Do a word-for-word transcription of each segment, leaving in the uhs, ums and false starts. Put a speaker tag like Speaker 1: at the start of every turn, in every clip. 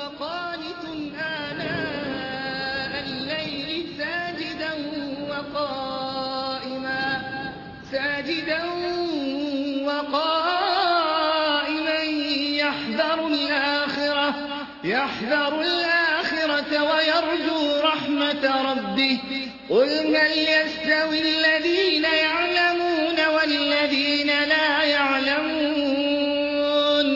Speaker 1: وقانت آناء الليل ساجدا وقائما ساجدا وقائما يحذر الآخرة يحذر الآخرة ويرجو رحمة ربه قل هل يستوي الذين يعلمون والذين لا يعلمون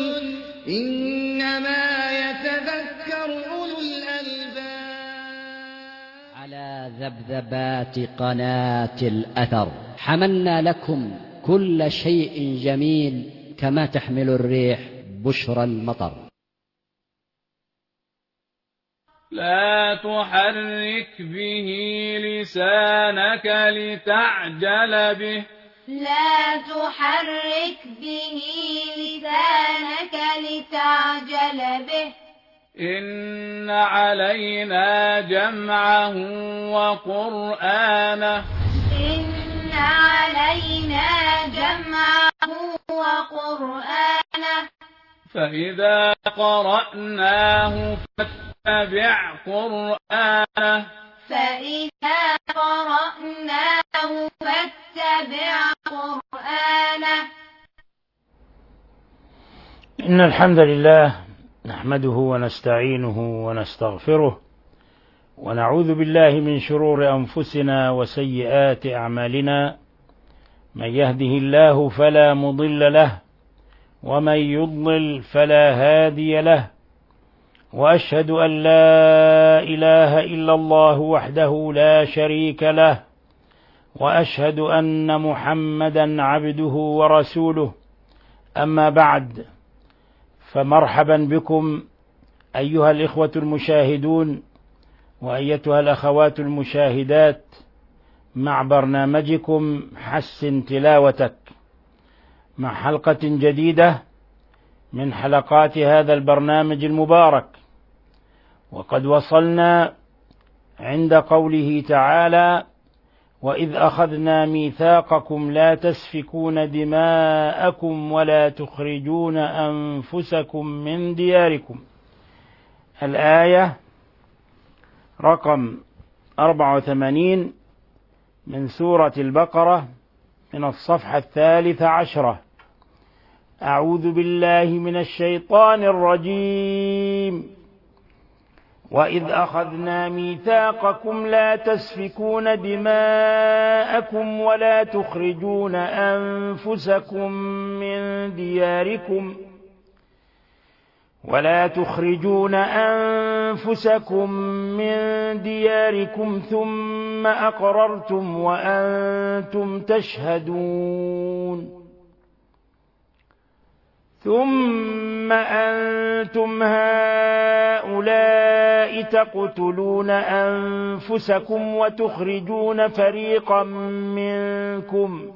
Speaker 1: إنما يتذكر أولو الألباب.
Speaker 2: على ذبذبات قناة الأثر حملنا لكم كل شيء جميل كما تحمل الريح بشرى المطر.
Speaker 3: لا تحرك به لسانك لتعجل به
Speaker 4: لا تحرك به لسانك لتعجل به
Speaker 3: إن علينا جمعه وقرآنه
Speaker 4: إن علينا جمعه وقرآنه
Speaker 3: فإذا قرأناه فاتبع قرآنه
Speaker 4: فإذا قرأناه فاتبع قرآنه.
Speaker 5: إن الحمد لله نحمده ونستعينه ونستغفره ونعوذ بالله من شرور أنفسنا وسيئات أعمالنا من يهده الله فلا مضل له ومن يضلل فلا هادي له وأشهد أن لا إله إلا الله وحده لا شريك له وأشهد أن محمدا عبده ورسوله. أما بعد، فمرحبا بكم أيها الإخوة المشاهدون وأيتها الأخوات المشاهدات مع برنامجكم حسن تلاوتك، مع حلقة جديدة من حلقات هذا البرنامج المبارك. وقد وصلنا عند قوله تعالى: وإذ أخذنا ميثاقكم لا تسفكون دماءكم ولا تخرجون أنفسكم من دياركم. الآية رقم أربعة وثمانين من سورة البقرة من الصفحة الثالثة عشرة. أعوذ بالله من الشيطان الرجيم. وإذ أخذنا ميثاقكم لا تسفكون دماءكم ولا تخرجون أنفسكم من دياركم ولا تخرجون أنفسكم من دياركم ثم أقررتم وأنتم تشهدون ثم أنتم هؤلاء تقتلون أنفسكم وتخرجون فريقا منكم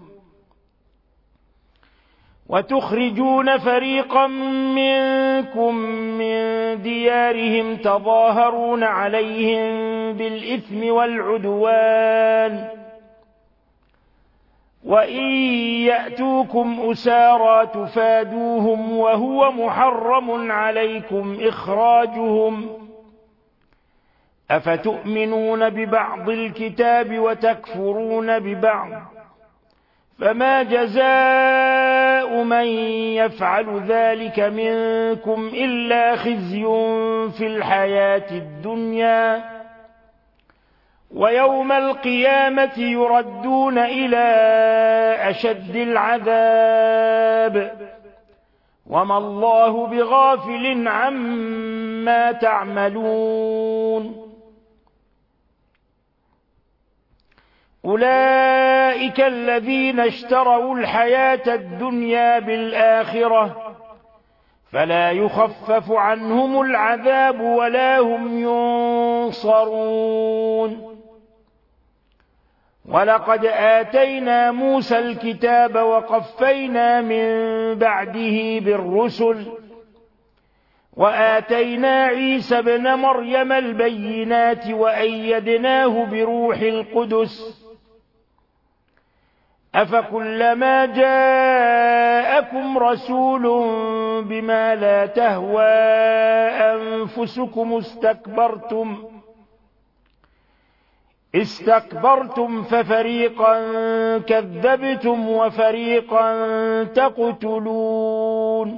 Speaker 5: وتخرجون فريقا منكم من ديارهم تظاهرون عليهم بالإثم والعدوان وإن يأتوكم أسارى تفادوهم وهو محرم عليكم إخراجهم أفتؤمنون ببعض الكتاب وتكفرون ببعض فما جزاء من يفعل ذلك منكم إلا خزي في الحياة الدنيا ويوم القيامة يردون إلى أشد العذاب وما الله بغافل عما تعملون. أولئك الذين اشتروا الحياة الدنيا بالآخرة فلا يخفف عنهم العذاب ولا هم ينصرون. ولقد آتينا موسى الكتاب وقفينا من بعده بالرسل وآتينا عيسى ابن مريم البينات وأيدناه بروح القدس أفكلما جاءكم رسول بما لا تهوى أنفسكم استكبرتم استكبرتم ففريقا كذبتم وفريقا تقتلون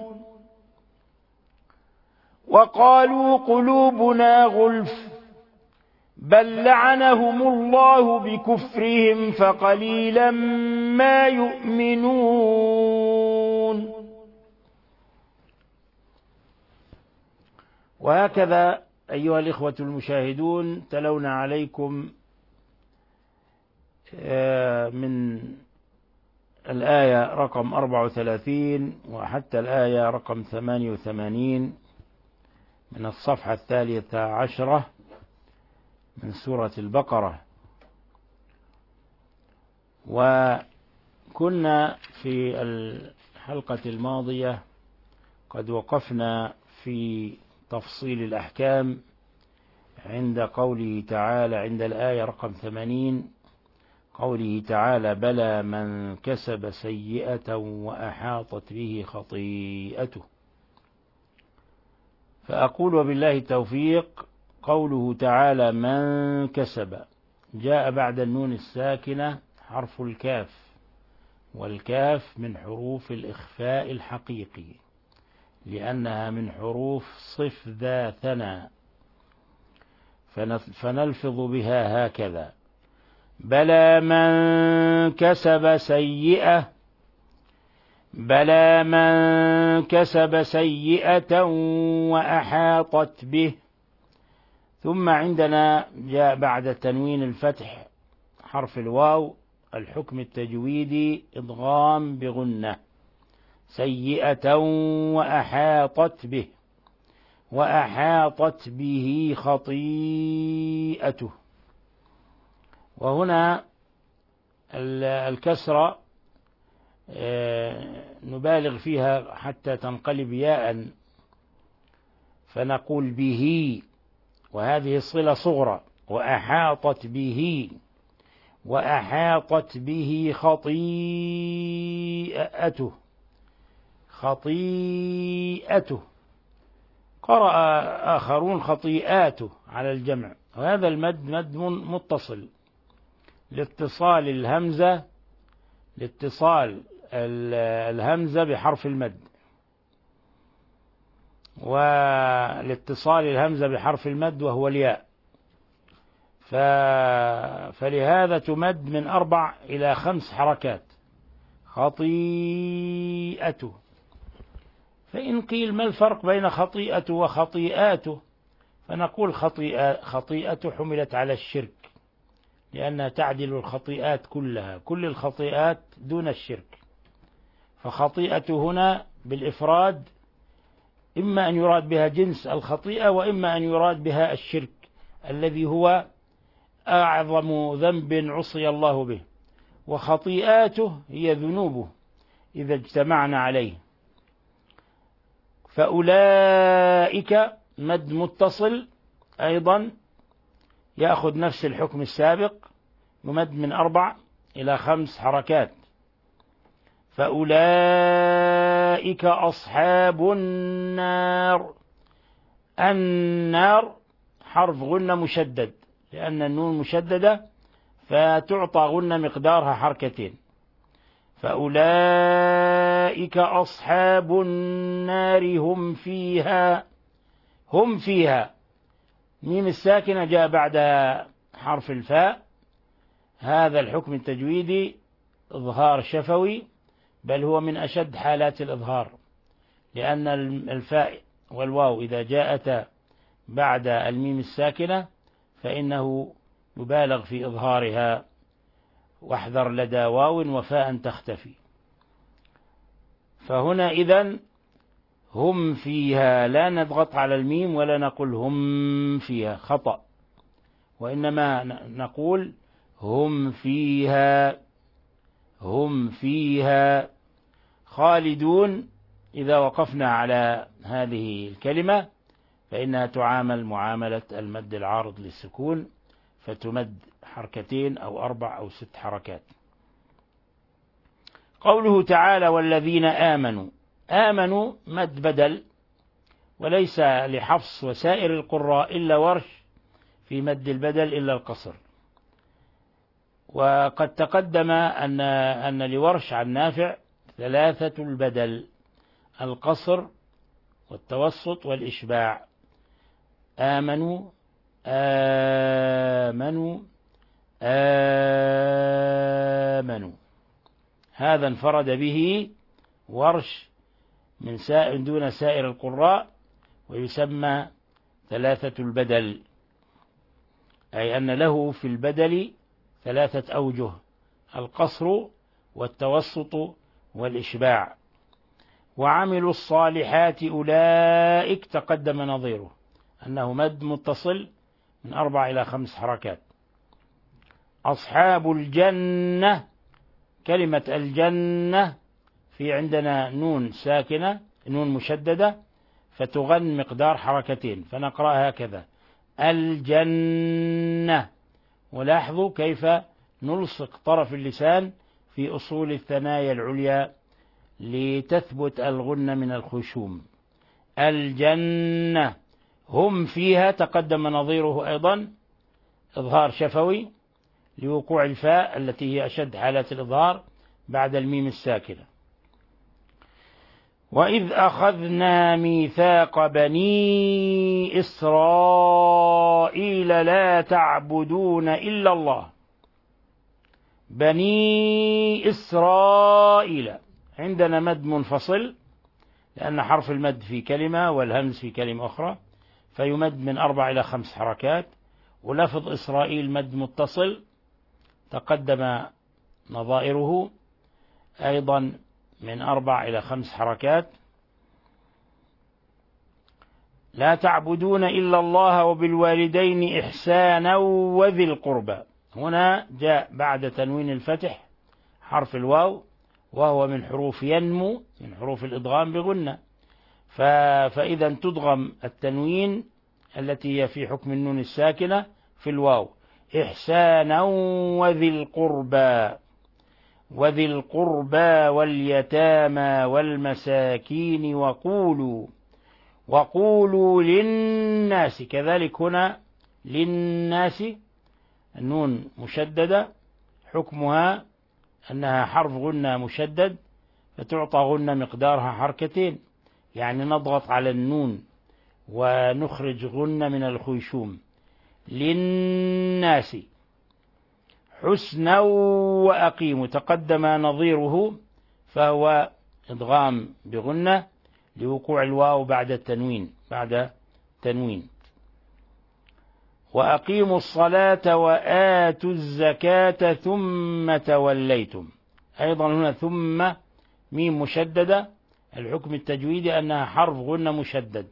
Speaker 5: وقالوا قلوبنا غلف بل لعنهم الله بكفرهم فقليلا ما يؤمنون. وهكذا أيها الإخوة المشاهدون تلونا عليكم من الآية رقم أربعة وثلاثين وحتى الآية رقم ثمانية وثمانين من الصفحة الثالثة عشرة من سورة البقرة. وكنا في الحلقة الماضية قد وقفنا في تفصيل الأحكام عند قوله تعالى عند الآية رقم ثمانين قوله تعالى بلى من كسب سيئة وأحاطت به خطيئته. فأقول وبالله التوفيق قوله تعالى من كسب جاء بعد النون الساكنة حرف الكاف، والكاف من حروف الإخفاء الحقيقي لأنها من حروف صف ذا ثنى، فنلفظ بها هكذا بلى من كسب سيئة بلى من كسب سيئة وأحاطت به. ثم عندنا جاء بعد تنوين الفتح حرف الواو الحكم التجويدي إدغام بغنة سيئة وأحاطت به وأحاطت به خطيئته. وهنا الكسرة نبالغ فيها حتى تنقلب ياء فنقول به، وهذه الصلة صغرى وأحاطت به وأحاطت به خطيئته خطيئته. قرأ آخرون خطيئاته على الجمع، وهذا المد مد متصل لاتصال الهمزة لاتصال الهمزة بحرف المد، ولاتصال الهمزة بحرف المد وهو الياء، فلهذا تمد من أربع إلى خمس حركات خطيئته. فإن قيل ما الفرق بين خطيئته وخطيئاته، فنقول خطيئة خطيئته حملت على الشرك لأنها تعدل الخطيئات كلها، كل الخطيئات دون الشرك. فخطيئته هنا بالإفراد إما أن يراد بها جنس الخطيئة وإما أن يراد بها الشرك الذي هو أعظم ذنب عصي الله به، وخطيئاته هي ذنوبه إذا اجتمعنا عليه. فأولئك مد متصل أيضا يأخذ نفس الحكم السابق، يمد من أربع إلى خمس حركات. فأولئك أصحاب النار، النار حرف غنة مشدد لأن النون مشددة فتعطى غنة مقدارها حركتين. فأولئك أصحاب النار هم فيها هم فيها ميم الساكنة جاء بعدها حرف الفاء، هذا الحكم التجويدي إظهار شفوي، بل هو من أشد حالات الإظهار، لأن الفاء والواو إذا جاءتا بعد الميم الساكنة فإنه يبالغ في إظهارها، واحذر لدى واو وفاء تختفي. فهنا إذن هم فيها لا نضغط على الميم ولا نقول هم فيها خطأ، وإنما نقول هم فيها هم فيها خالدون. إذا وقفنا على هذه الكلمة فإنها تعامل معاملة المد العارض للسكون، فتمد حركتين أو أربع أو ست حركات. قوله تعالى والذين آمنوا، آمنوا مد بدل، وليس لحفص وسائر القراء إلا ورش في مد البدل إلا القصر. وقد تقدم أن أن لورش عن نافع ثلاثة البدل: القصر والتوسط والإشباع. آمنوا آمنوا آمنوا، هذا انفرد به ورش من سائر دون سائر القراء، ويسمى ثلاثة البدل، أي أن له في البدل ثلاثة أوجه: القصر والتوسط والإشباع. وعملوا الصالحات أولئك تقدم نظيره، أنه مد متصل من أربع إلى خمس حركات. أصحاب الجنة، كلمة الجنة في عندنا نون ساكنة، نون مشددة، فتغن مقدار حركتين، فنقرأها هكذا: الجنة. ولاحظوا كيف نلصق طرف اللسان في أصول الثنايا العليا لتثبت الغنة من الخشوم. الجنة هم فيها تقدم نظيره أيضا إظهار شفوي لوقوع الفاء التي هي أشد حالات الإظهار بعد الميم الساكنة. وإذ أخذنا ميثاق بني إسرائيل لا تعبدون إلا الله. بني إسرائيل عندنا مد منفصل لأن حرف المد في كلمة والهمز في كلمة أخرى، فيمد من أربع إلى خمس حركات. ولفظ إسرائيل مد متصل تقدم نظائره أيضا من أربع إلى خمس حركات. لا تعبدون إلا الله وبالوالدين إحسانا وذي القربى. هنا جاء بعد تنوين الفتح حرف الواو، وهو من حروف ينمو، من حروف الإدغام بغنة، فإذا تدغم التنوين التي هي في حكم النون الساكنة في الواو: إحسانا وذي القربى، وذي القربى واليتامى والمساكين وقولوا وقولوا للناس. كذلك هنا للناس النون مشددة، حكمها أنها حرف غنة مشدد، فتعطى غنة مقدارها حركتين، يعني نضغط على النون ونخرج غنة من الخيشوم. للناس حسنا وأقيموا تقدم نظيره، فهو إدغام بغنة لوقوع الواو بعد التنوين بعد تنوين. وأقيموا الصلاة وآتوا الزكاة ثم توليتم. أيضا هنا ثم ميم مشددة، الحكم التجويدي أنها حرف غنة مشدد،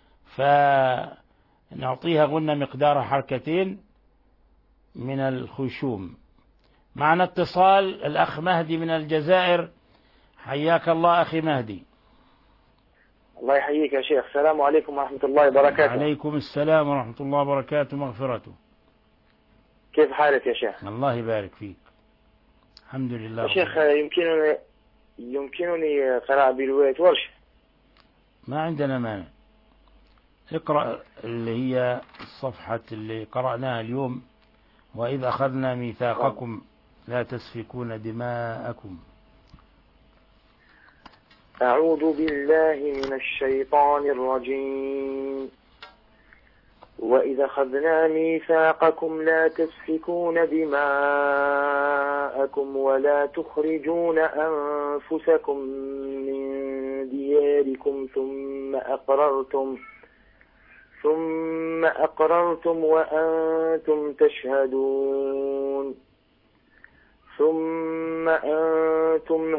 Speaker 5: فنعطيها غنة مقدار حركتين من الخشوم. معنا اتصال الأخ مهدي من الجزائر. حياك الله أخي مهدي.
Speaker 6: الله يحييك يا شيخ. السلام عليكم ورحمة الله وبركاته.
Speaker 5: عليكم السلام ورحمة الله وبركاته مغفرته.
Speaker 6: كيف حالك يا شيخ؟
Speaker 5: الله يبارك فيك. الحمد لله
Speaker 6: يا شيخ، يمكنني يمكنني قراءة برواية ورش؟
Speaker 5: ما عندنا مانع. اقرأ اللي هي الصفحة اللي قرأناها اليوم: وإذ أخذنا ميثاقكم لا تسفكون دماءكم.
Speaker 6: أعوذ بالله من الشيطان الرجيم. وإذ أخذنا ميثاقكم لا تسفكون دماءكم ولا تخرجون أنفسكم من دياركم ثم أقررتم ثم أقررتم وأنتم تشهدون. ثم أنتم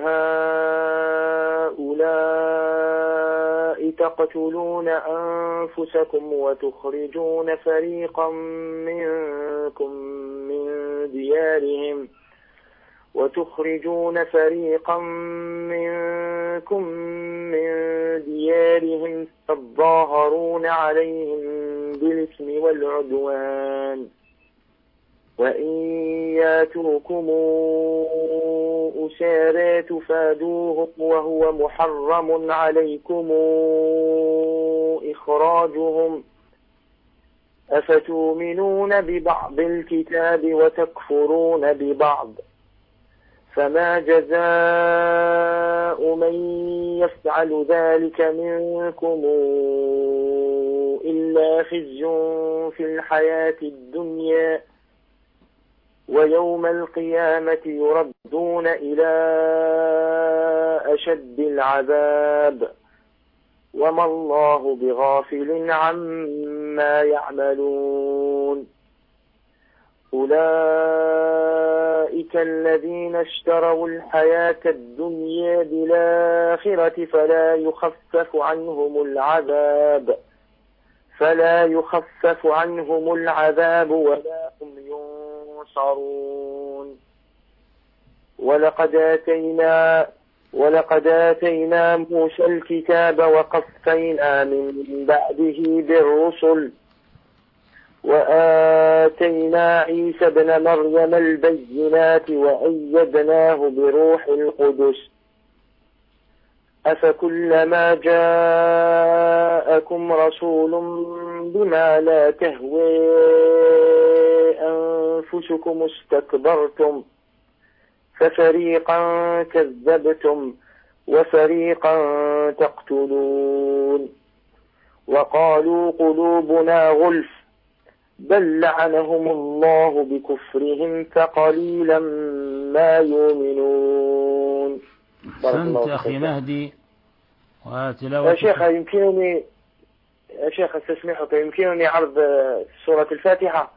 Speaker 6: هؤلاء تقتلون أنفسكم وتخرجون فريقا منكم من ديارهم وتخرجون فريقا منكم من ديارهم تظاهرون عليهم بالإثم والعدوان وإن ياتوكم أسارى تفادوهم وهو محرم عليكم إخراجهم أفتؤمنون ببعض الكتاب وتكفرون ببعض فما جزاء من يفعل ذلك منكم إلا خزي في الحياة الدنيا ويوم القيامة يردون إلى أشد العذاب وما الله بغافل عما يعملون أولئك الذين اشتروا الحياة الدنيا بالآخرة فلا يخفف عنهم العذاب فلا يخفف عنهم العذاب ولا هم ينصرون ولقد آتينا ولقد آتينا موسى الكتاب وقفينا من بعده بالرسل وآتينا عيسى ابن مريم البينات وأيدناه بروح القدس أفكلما جاءكم رسول بما لا تهوي أنفسكم استكبرتم ففريقا كذبتم وفريقا تقتلون وقالوا قلوبنا غلف بل لعنهم الله بكفرهم فقليلا ما يؤمنون.
Speaker 5: أحسنت أخي مهدي. وتلاوة
Speaker 6: يا شيخ يمكنني يا شيخ استسمحك يمكنني عرض سورة الفاتحة؟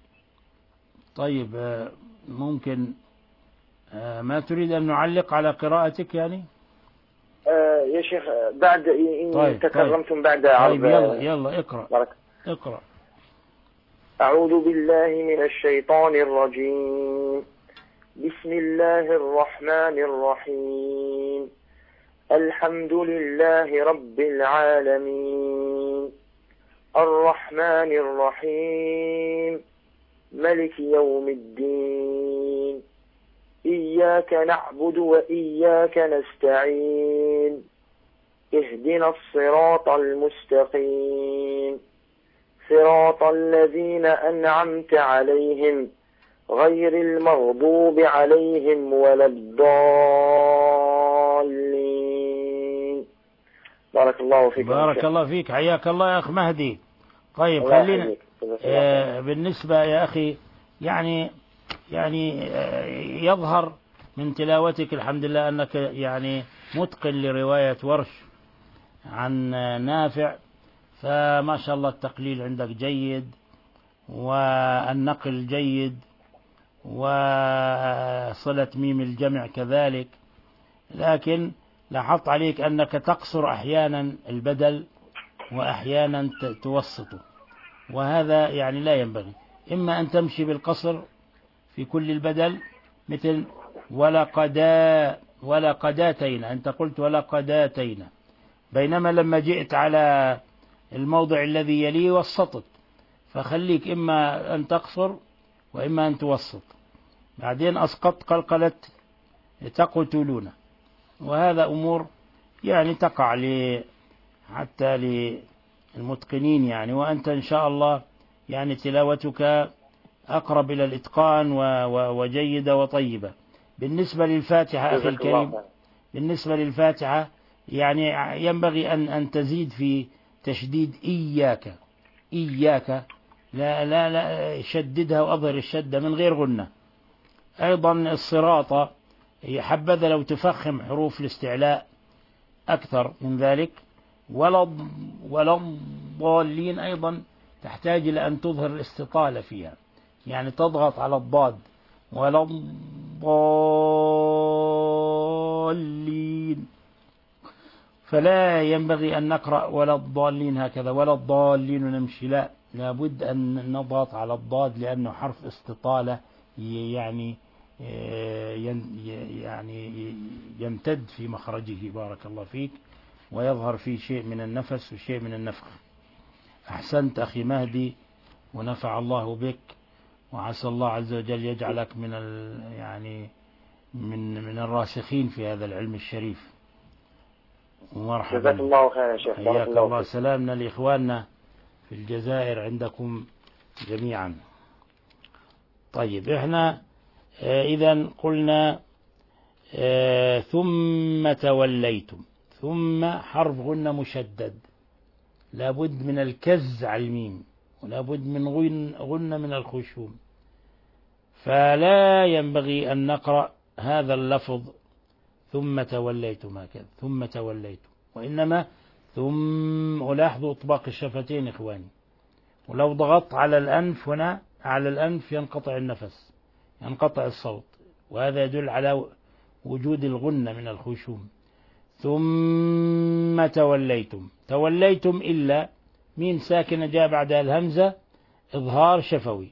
Speaker 5: طيب ممكن ما تريد أن نعلق على قراءتك يعني؟
Speaker 6: آه يا شيخ بعد إن
Speaker 5: طيب
Speaker 6: تكرمتم
Speaker 5: طيب
Speaker 6: بعد عرض.
Speaker 5: طيب يلا يلا اقرأ
Speaker 6: بركة.
Speaker 5: اقرأ.
Speaker 6: أعوذ بالله من الشيطان الرجيم. بسم الله الرحمن الرحيم. الحمد لله رب العالمين الرحمن الرحيم ملك يوم الدين إياك نعبد وإياك نستعين اهدنا الصراط المستقيم صراط الذين أنعمت عليهم غير المغضوب عليهم ولا الضالين. بارك الله فيك.
Speaker 5: بارك الله فيك. حياك الله يا أخ مهدي. طيب خلينا آه بالنسبة يا أخي يعني يعني آه يظهر من تلاوتك الحمد لله أنك يعني متقن لرواية ورش عن آه نافع، فما شاء الله التقليل عندك جيد والنقل جيد وصلة ميم الجمع كذلك، لكن لاحظت عليك أنك تقصر أحيانا البدل وأحيانا توسطه، وهذا يعني لا ينبغي. إما أن تمشي بالقصر في كل البدل مثل ولقدا ولقداتين، أنت قلت ولقداتين، بينما لما جئت على الموضع الذي يليه وسطت، فخليك إما أن تقصر وإما أن توسط. بعدين أسقط قلقلة تقتلون، وهذا أمور يعني تقع لي حتى للمتقنين يعني، وأنت إن شاء الله يعني تلاوتك أقرب إلى الإتقان وجيدة وطيبة. بالنسبة للفاتحة أخي الكريم، بالنسبة للفاتحة يعني ينبغي أن أن تزيد في تشديد إياك إياك، لا لا لا شددها وأظهر الشدة من غير غنة. أيضا الصراط حبذا لو تفخم حروف الاستعلاء أكثر من ذلك. ولا ولا الضالين أيضا تحتاج إلى أن تظهر الاستطالة فيها، يعني تضغط على الضاد. ولا الضالين، فلا ينبغي أن نقرأ ولا الضالين هكذا ولا الضالين ونمشي، لا، لابد أن نضغط على الضاد لأنه حرف استطالة يعني يعني يمتد في مخرجه. بارك الله فيك. ويظهر فيه شيء من النفس وشيء من النفخ. أحسنت أخي مهدي ونفع الله بك وعسى الله عز وجل يجعلك من يعني من من الراسخين في هذا العلم الشريف. ومرحبا.
Speaker 6: جزاك الله خير يا شيخ.
Speaker 5: حياك الله, الله. سلامنا لإخواننا في الجزائر عندكم جميعا. طيب احنا إذا قلنا اه ثم توليتم، ثم حرف غنة مشدد، لابد من الكز على الميم، ولابد من غن غنة من الخشوم، فلا ينبغي أن نقرأ هذا اللفظ ثم توليتم هكذا ثم توليتم، وإنما ثم. ولاحظوا إطباق الشفتين إخواني، ولو ضغطت على الأنف هنا على الأنف ينقطع النفس، ينقطع الصوت، وهذا يدل على وجود الغنة من الخشوم. ثم توليتم، توليتم إلا ميم ساكنة جاء بعدها الهمزة إظهار شفوي.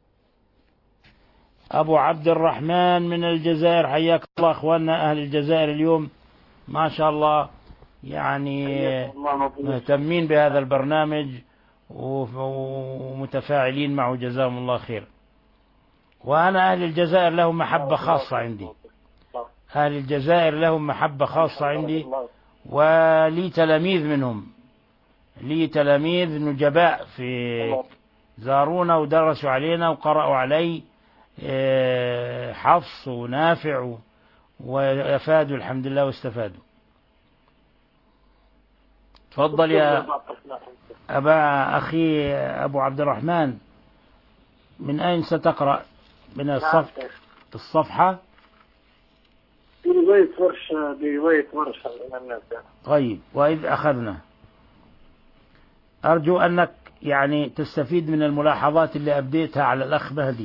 Speaker 5: أبو عبد الرحمن من الجزائر، حياك الله. أخواننا أهل الجزائر اليوم ما شاء الله يعني مهتمين بهذا البرنامج ومتفاعلين معه، جزاهم الله خير. وأنا أهل الجزائر لهم محبة خاصة عندي، أهل الجزائر لهم محبة خاصة عندي، ولي تلاميذ منهم، لي تلاميذ نجباء في زارونا ودرسوا علينا وقرأوا علي حفص ونافع وأفادوا الحمد لله واستفادوا. تفضل يا أبا أخي أبو عبد الرحمن، من أين ستقرأ؟ من الصف الصفحة
Speaker 6: برواية ورش برواية ورش.
Speaker 5: طيب، وإذ أخذنا، أرجو أنك يعني تستفيد من الملاحظات اللي أبديتها على الأخ مهدي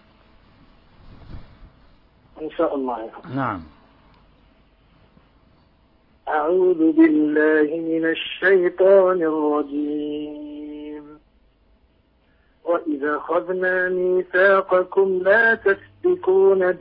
Speaker 6: إن شاء الله.
Speaker 5: نعم.
Speaker 6: أعوذ بالله من الشيطان الرجيم. وإذا أخذنا ميثاقكم لا تسفكون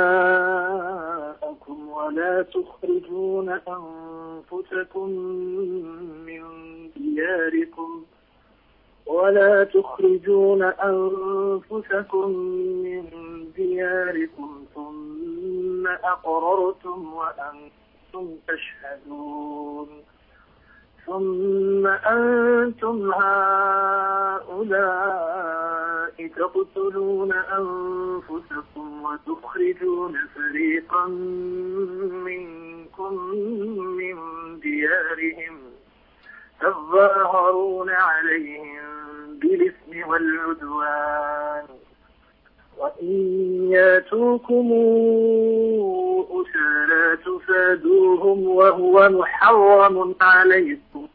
Speaker 6: دماءكم ولا تخرجون أنفسكم من دياركم ولا تخرجون أنفسكم من دياركم ثم أقررتم وأنتم تشهدون. ثم أنتم هؤلاء تقتلون أنفسكم وتخرجون فريقا منكم من ديارهم تظاهرون عليهم بالإثم والعدوان وإن ياتوكم أسارى تفادوهم وهو محرم عليكم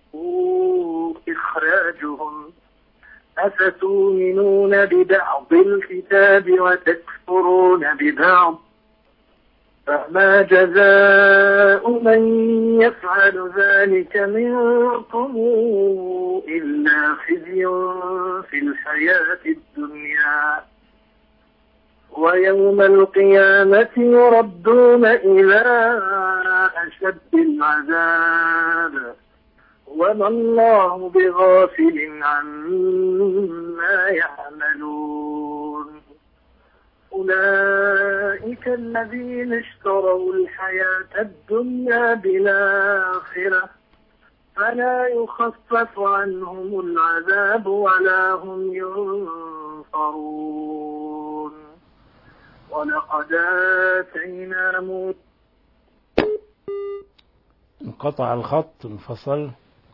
Speaker 6: إخراجهم أفتؤمنون ببعض الكتاب وتكفرون ببعض فما جزاء من يفعل ذلك منكم إلا خزي في الحياة الدنيا ويوم القيامة يردون إلى أشد العذاب وما الله بغافل عما يعملون. أولئك الذين اشتروا الحياة الدنيا بالآخرة فلا يخفف عنهم العذاب ولا هم ينصرون. ولقد آتينا موسى.
Speaker 5: انقطع الخط، انفصل.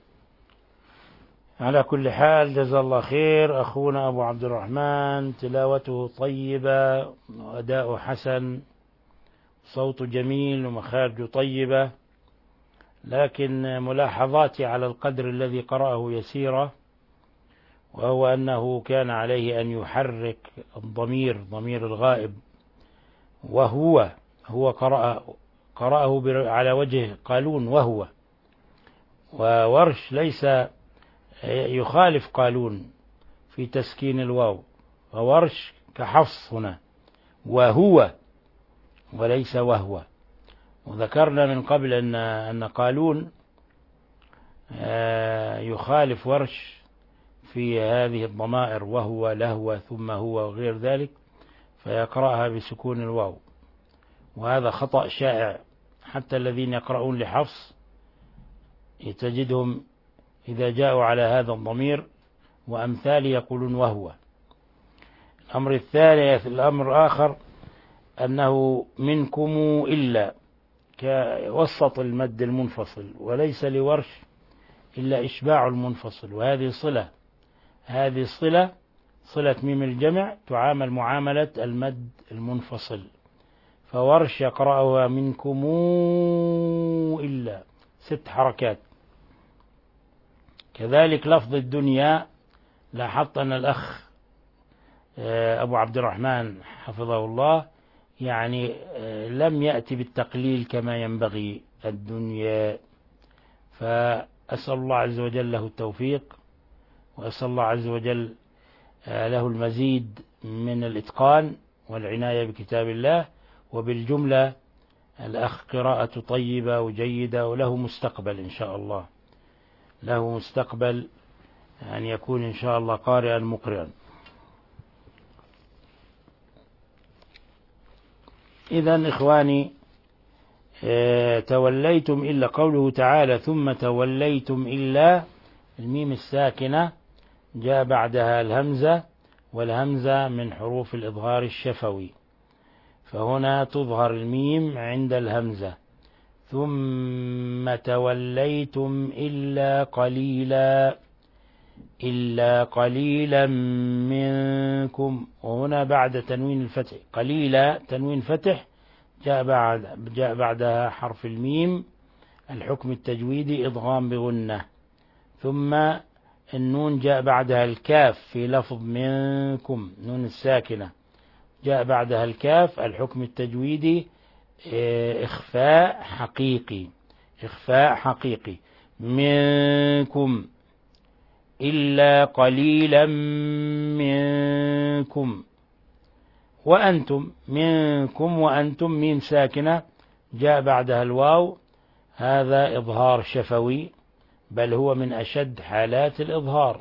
Speaker 5: على كل حال جزا الله خير أخونا أبو عبد الرحمن، تلاوته طيبة وأداء حسن، صوته جميل ومخارجه طيبة، لكن ملاحظاتي على القدر الذي قرأه يسيرة، وهو أنه كان عليه أن يحرك الضمير، ضمير الغائب، وهو هو قرأ قرأه على وجه قالون وهو، وورش ليس يخالف قالون في تسكين الواو، وورش كحفص هنا وهو وليس وهو. وذكرنا من قبل أن أن قالون يخالف ورش في هذه الضمائر وهو لهو ثم هو وغير ذلك فيقرأها بسكون الواو، وهذا خطأ شائع. حتى الذين يقرؤون لحفص تجدهم إذا جاءوا على هذا الضمير وأمثال يقولون وهو. الأمر الثالث الأمر الآخر أنه منكم إلا كوسط المد المنفصل، وليس لورش إلا إشباع المنفصل، وهذه صلة، هذه صلة صلة ميم الجمع تعامل معاملة المد المنفصل، فورش يقرأها منكم إلا ست حركات. كذلك لفظ الدنيا، لاحظت أن الأخ أبو عبد الرحمن حفظه الله يعني لم يأتي بالتقليل كما ينبغي الدنيا، فأسأل الله عز وجل له التوفيق، وأسأل الله عز وجل له المزيد من الإتقان والعناية بكتاب الله. وبالجملة الأخ قراءة طيبة وجيدة وله مستقبل إن شاء الله، له مستقبل أن يكون إن شاء الله قارئا مقرئا. إذن إخواني توليتم إلا، قوله تعالى ثم توليتم إلا، الميم الساكنة جاء بعدها الهمزة، والهمزة من حروف الإظهار الشفوي، فهنا تظهر الميم عند الهمزة. ثم توليتم إلا قليلا، إلا قليلا منكم، وهنا بعد تنوين الفتح قليلا تنوين فتح جاء بعد جاء بعدها حرف الميم، الحكم التجويدي إضغام بغنة. ثم النون جاء بعدها الكاف في لفظ منكم، نون الساكنة جاء بعدها الكاف، الحكم التجويدي إخفاء حقيقي، إخفاء حقيقي. منكم إلا قليلا منكم، وأنتم منكم وأنتم ميم ساكنة جاء بعدها الواو، هذا إظهار شفوي، بل هو من أشد حالات الإظهار.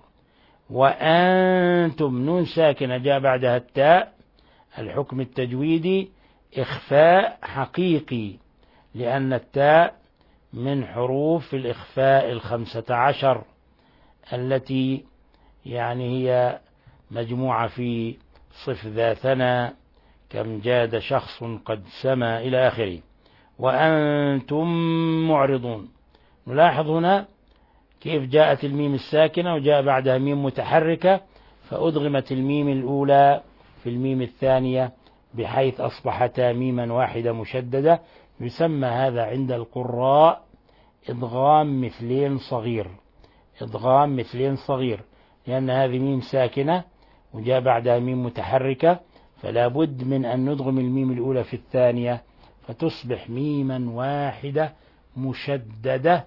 Speaker 5: وأنتم نون ساكنة جاء بعدها التاء، الحكم التجويدي إخفاء حقيقي، لأن التاء من حروف الإخفاء الخمسة عشر التي يعني هي مجموعة في صف ذا ثنا، كم جاد شخص قد سما إلى آخره. وأنتم معرضون، نلاحظ هنا كيف جاءت الميم الساكنة وجاء بعدها ميم متحركة، فأدغمت الميم الأولى في الميم الثانية بحيث أصبحتا ميما واحدة مشددة. يسمى هذا عند القراء إدغام مثلين صغير، إدغام مثلين صغير، لأن هذه ميم ساكنة وجاء بعدها ميم متحركة، فلا بد من أن ندغم الميم الأولى في الثانية فتصبح ميما واحدة مشددة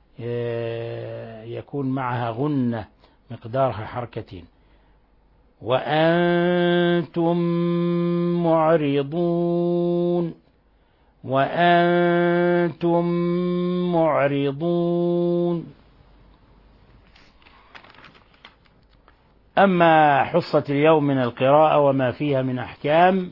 Speaker 5: يكون معها غنة مقدارها حركتين. وأنتم معرضون، وأنتم معرضون. أما حصة اليوم من القراءة وما فيها من أحكام،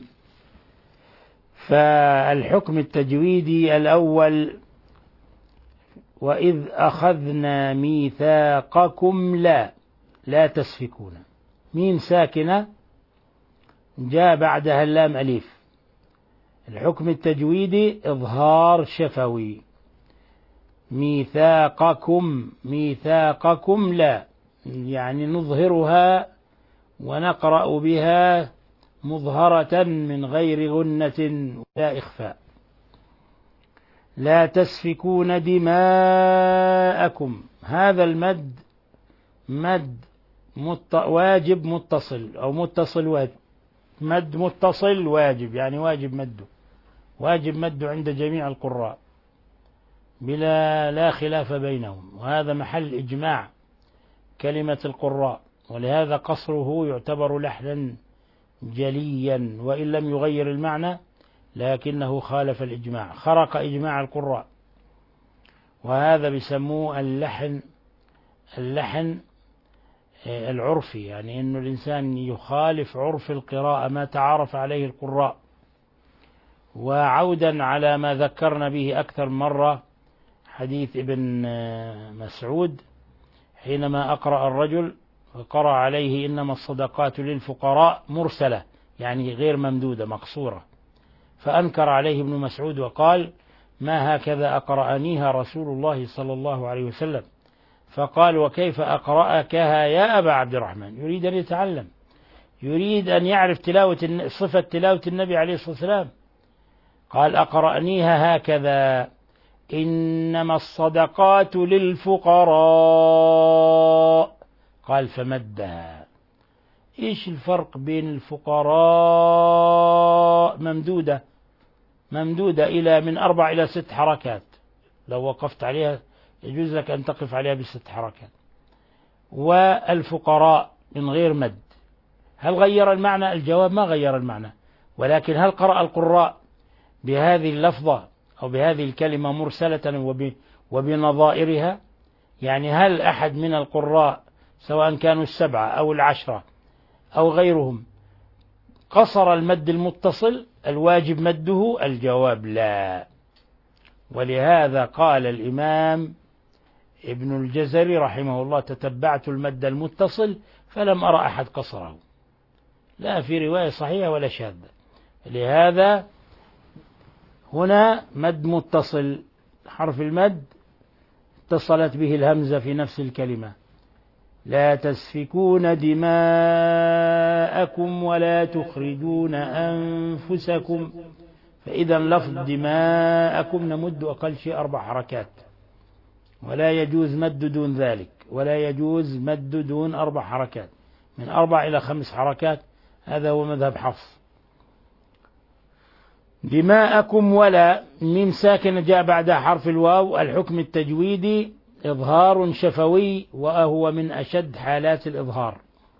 Speaker 5: فالحكم التجويدي الأول وإذ أخذنا ميثاقكم لا لا تسفكون، ميم ساكنة جاء بعدها اللام أليف، الحكم التجويدي إظهار شفوي. ميثاقكم، ميثاقكم لا، يعني نظهرها ونقرأ بها مظهرة من غير غنة ولا إخفاء. لا تسفكون دماءكم، هذا المد مد مت واجب متصل أو متصل واجب، مد متصل واجب، يعني واجب مده، واجب مده عند جميع القراء بلا لا خلاف بينهم، وهذا محل إجماع كلمة القراء، ولهذا قصره يعتبر لحنا جليا وإن لم يغير المعنى، لكنه خالف الإجماع، خرق إجماع القراء، وهذا بيسموه اللحن اللحن العرفي، يعني أنه الإنسان يخالف عرف القراءة ما تعارف عليه القراء. وعودا على ما ذكرنا به أكثر مرة حديث ابن مسعود حينما أقرأ الرجل وقرأ عليه إنما الصدقات للفقراء مرسلة، يعني غير ممدودة مقصورة، فأنكر عليه ابن مسعود وقال ما هكذا أقرأنيها رسول الله صلى الله عليه وسلم. فقال وكيف أقرأكها يا أبا عبد الرحمن؟ يريد أن يتعلم، يريد أن يعرف تلاوة صفة تلاوة النبي عليه الصلاة والسلام. قال أقرأنيها هكذا إنما الصدقات للفقراء. قال فمدها. إيش الفرق بين الفقراء ممدودة ممدودة إلى من أربع إلى ست حركات، لو وقفت عليها يجوز لك أن تقف عليها بست حركات، والفقراء من غير مد. هل غير المعنى؟ الجواب ما غير المعنى، ولكن هل قرأ القراء بهذه اللفظة أو بهذه الكلمة مرسلة وبنظائرها؟ يعني هل أحد من القراء سواء كانوا السبعة أو العشرة أو غيرهم قصر المد المتصل الواجب مده؟ الجواب لا. ولهذا قال الإمام ابن الجزري رحمه الله تتبعت المد المتصل فلم أرى أحد قصره، لا في رواية صحيحة ولا شاذة. لهذا هنا مد متصل، حرف المد اتصلت به الهمزة في نفس الكلمة. لا تسفكون دماءكم ولا تخرجون أنفسكم، فإذا لفظ دماءكم نمد أقل شيء أربع حركات، ولا يجوز مد دون ذلك، ولا يجوز مد دون أربع حركات، من أربع إلى خمس حركات، هذا هو مذهب حفص. دماءكم ولا ميم ساكنة جاء بعدها حرف الواو. الحكم التجويدي إظهار شفوي وهو من أشد حالات الإظهار.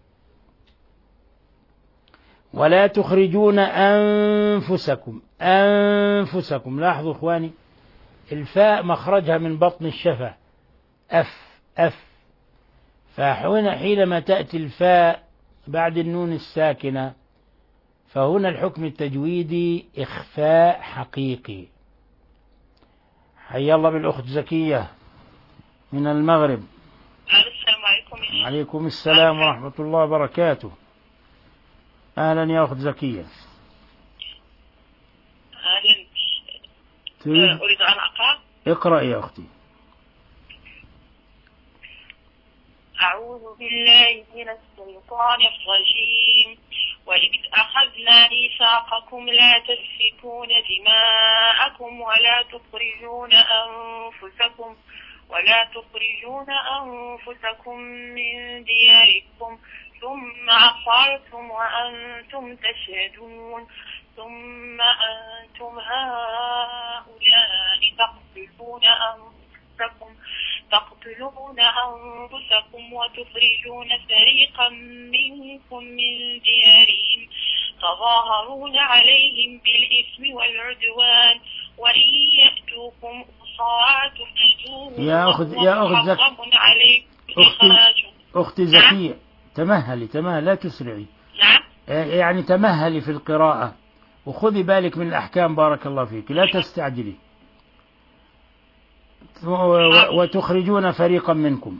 Speaker 5: ولا تخرجون أنفسكم، أنفسكم، لاحظوا إخواني الفاء مخرجها من بطن الشفة أف أف، فهنا حينما تأتي الفاء بعد النون الساكنة فهنا الحكم التجويدي إخفاء حقيقي. حي الله بالأخت زكية من المغرب.
Speaker 7: السلام عليكم.
Speaker 5: عليكم السلام ورحمة الله وبركاته. أهلا يا أخت زكية.
Speaker 7: أهلا. أريد أن أقرأ.
Speaker 5: اقرأ يا أختي.
Speaker 7: أعوذ بالله من الشيطان الرجيم. وإذ أخذنا ميثاقكم لا تسفكون دماءكم ولا تخرجون أنفسكم ولا تخرجون أنفسكم من دياركم ثم أقررتم وأنتم تشهدون ثم أنتم هؤلاء تقتلون أنفسكم تقتلون أنفسكم وتخرجون فريقا منكم من ديارهم تظاهرون عليهم بالإثم والعدوان وإن يأتوكم أسارى تفسدوهم
Speaker 5: يا أخت يا أخت زكية أختي أختي زكية تمهلي تمهلي لا تسرعي.
Speaker 7: نعم.
Speaker 5: يعني تمهلي في القراءة وخذي بالك من الأحكام بارك الله فيك، لا تستعجلي. وتخرجون فريقا منكم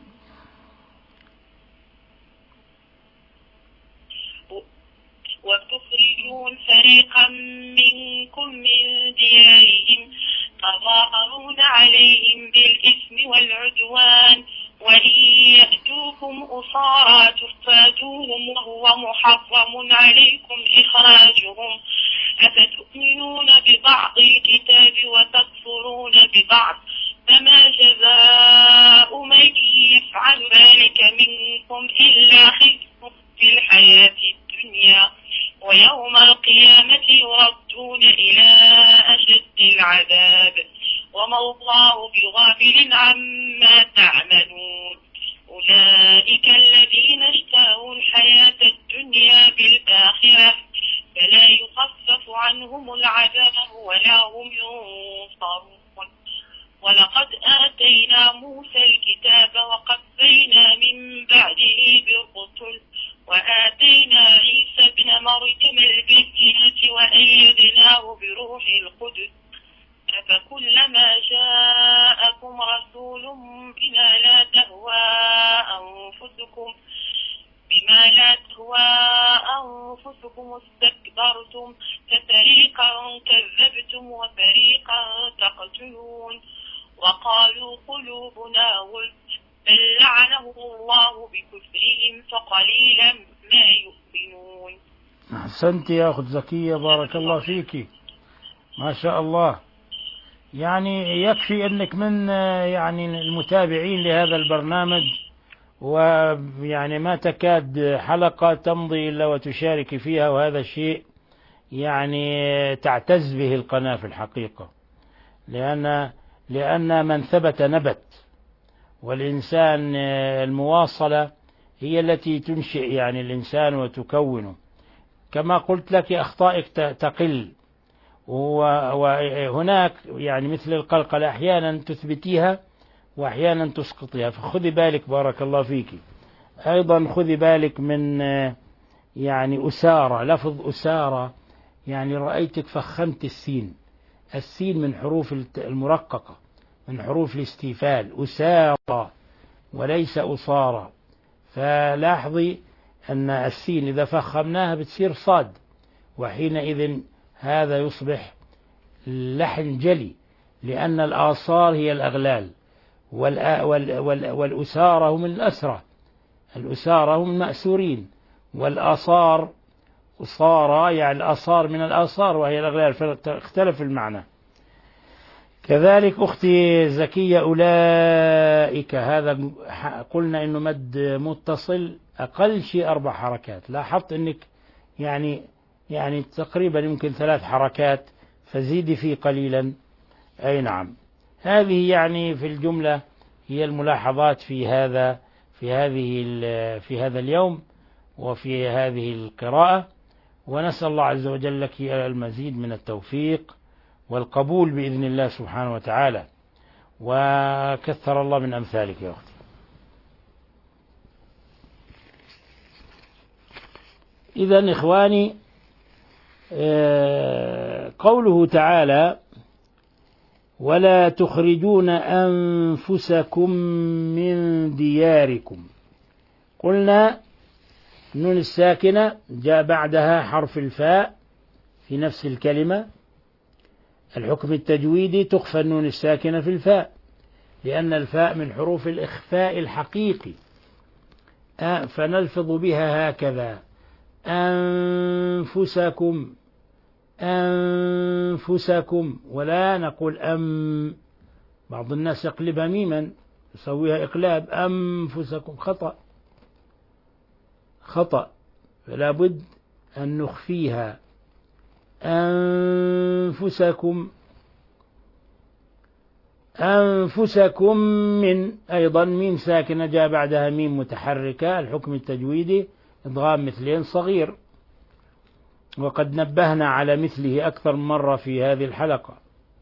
Speaker 7: وتخرجون فريقا منكم من ديارهم تظاهرون عليهم بالإثم والعدوان وإن يأتوكم أسارى تفادوهم وهو محرم عليكم إخراجهم أفتؤمنون ببعض الكتاب وتكفرون ببعض فما جزاء من يفعل ذلك منكم إلا خزي في الحياة الدنيا ويوم القيامة يردون إلى أشد العذاب وما الله بغافل عما تعملون أولئك الذين اشتروا الحياة الدنيا بالآخرة فلا يخفف عنهم العذاب ولا هم ينصرون ولقد آتينا موسى الكتاب وقفينا من بعده بالرسل وآتينا عيسى ابن مريم البينات وأيدناه بروح القدس أفكلما جاءكم رسول بما لا تهوى أنفسكم بما لا تهوى أنفسكم استكبرتم ففريقا كذبتم وفريقا تقتلون وقالوا قلوبنا غلف بل لعنه الله بكفرهم فقليلا ما يؤمنون.
Speaker 5: أحسنت يا أخت زكية، بارك الله فيك، ما شاء الله. يعني يكفي أنك من يعني المتابعين لهذا البرنامج، ويعني ما تكاد حلقة تمضي إلا وتشارك فيها، وهذا الشيء يعني تعتز به القناة في الحقيقة، لأن لأن من ثبت نبت، والإنسان المواصلة هي التي تنشئ يعني الإنسان وتكونه. كما قلت لك أخطائك تقل، وهناك يعني مثل القلقلة أحيانا تثبتيها وأحيانا تسقطيها، فخذي بالك بارك الله فيك. أيضا خذي بالك من يعني أسارة، لفظ أسارة يعني رأيتك فخمت السين، السين من حروف المرققة، من حروف الاستيفال، أسارة وليس أصارة. فلاحظي أن السين إذا فخمناها بتصير صاد، وحينئذ هذا يصبح لحن جلي، لأن الآصار هي الأغلال، والأسارة هم الأسرة، الأسارة هم المأسورين، والآصار أصارى يعني الآصار من الآصار وهي الأغلال، فاختلف المعنى. كذلك أختي زكية أولئك، هذا قلنا إنه مد متصل أقل شيء أربع حركات، لاحظت إنك يعني يعني تقريبا يمكن ثلاث حركات، فزيدي فيه قليلا. أي نعم، هذه يعني في الجملة هي الملاحظات في هذا في هذه في هذا اليوم وفي هذه القراءة، ونسأل الله عز وجل لك المزيد من التوفيق والقبول بإذن الله سبحانه وتعالى، وكثر الله من أمثالك يا أختي. إذن إخواني، قوله تعالى ولا تخرجون أنفسكم من دياركم، قلنا النون الساكنة جاء بعدها حرف الفاء في نفس الكلمة. الحكم التجويدي تخفى النون الساكنة في الفاء، لأن الفاء من حروف الإخفاء الحقيقي، فنلفظ بها هكذا أنفسكم أنفسكم، ولا نقول أم. بعض الناس يقلبها ميما، يسويها إقلاب، أنفسكم، خطأ خطأ، فلا بد أن نخفيها. أنفسكم أنفسكم من، أيضا ميم ساكنة جاء بعدها ميم متحركة، الحكم التجويدي إدغام مثلين صغير، وقد نبهنا على مثله أكثر من مرة في هذه الحلقة.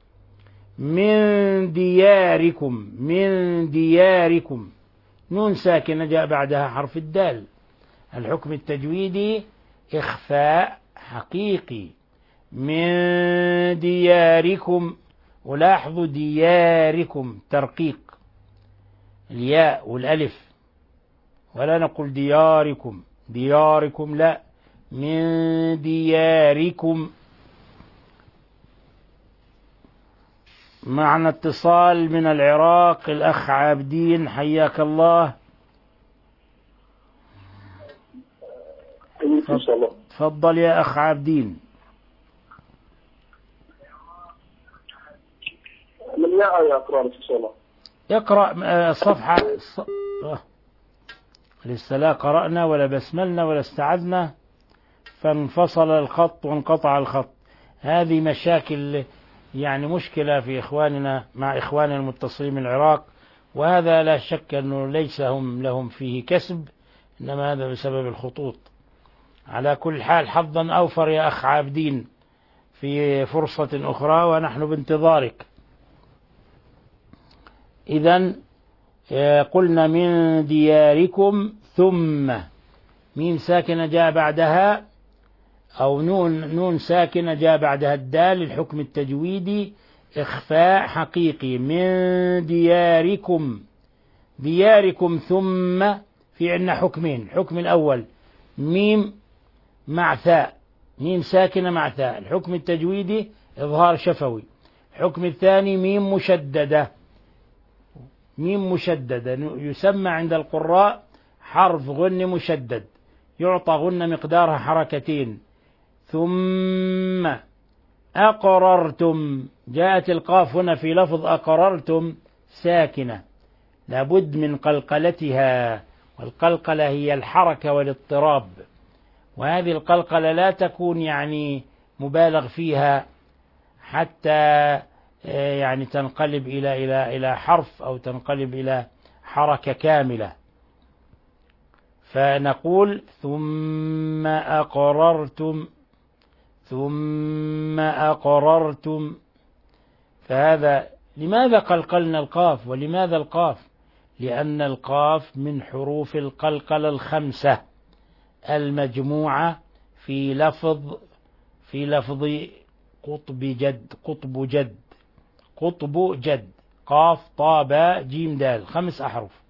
Speaker 5: من دياركم من دياركم، نون ساكنة جاء بعدها حرف الدال، الحكم التجويدي إخفاء حقيقي. من دياركم، ولاحظوا دياركم ترقيق الياء والألف، ولا نقول دياركم دياركم، لا، من دياركم. معنا اتصال من العراق، الأخ عابدين، حياك الله. تفضل يا أخ عابدين.
Speaker 6: من يا أقرأ إن شاء الله.
Speaker 5: يقرأ صفحة لسه لا قرأنا ولا بسملنا ولا استعذنا، فانفصل الخط وانقطع الخط. هذه مشاكل يعني مشكلة في إخواننا مع إخواننا المتصلين من العراق، وهذا لا شك أنه ليس هم لهم فيه كسب، إنما هذا بسبب الخطوط. على كل حال حظا أوفر يا أخ عابدين في فرصة أخرى، ونحن بانتظارك. إذن قلنا من دياركم ثم ميم ساكنة جاء بعدها أو نون نون ساكنة جاء بعدها الدال الحكم التجويدي إخفاء حقيقي. من دياركم دياركم ثم في عندنا حكمين. الحكم الأول ميم مع ثاء، ميم ساكنة مع ثاء، الحكم التجويدي إظهار شفوي. الحكم الثاني ميم مشددة، ميم مشددة يسمى عند القراء حرف غن مشدد، يعطى غن مقدارها حركتين. ثم أقررتم، جاءت القاف هنا في لفظ أقررتم ساكنة لابد من قلقلتها، والقلقلة هي الحركة والاضطراب، وهذه القلقلة لا تكون يعني مبالغ فيها حتى يعني تنقلب إلى إلى إلى حرف أو تنقلب إلى حركة كاملة. فنقول ثم أقررتم ثم أقررتم. فهذا لماذا قلقلنا القاف؟ ولماذا القاف؟ لأن القاف من حروف القلقلة الخمسة المجموعة في لفظ في لفظ قطب جد قطب جد قطب جد قاف طاء باء جيم دال، خمس أحرف.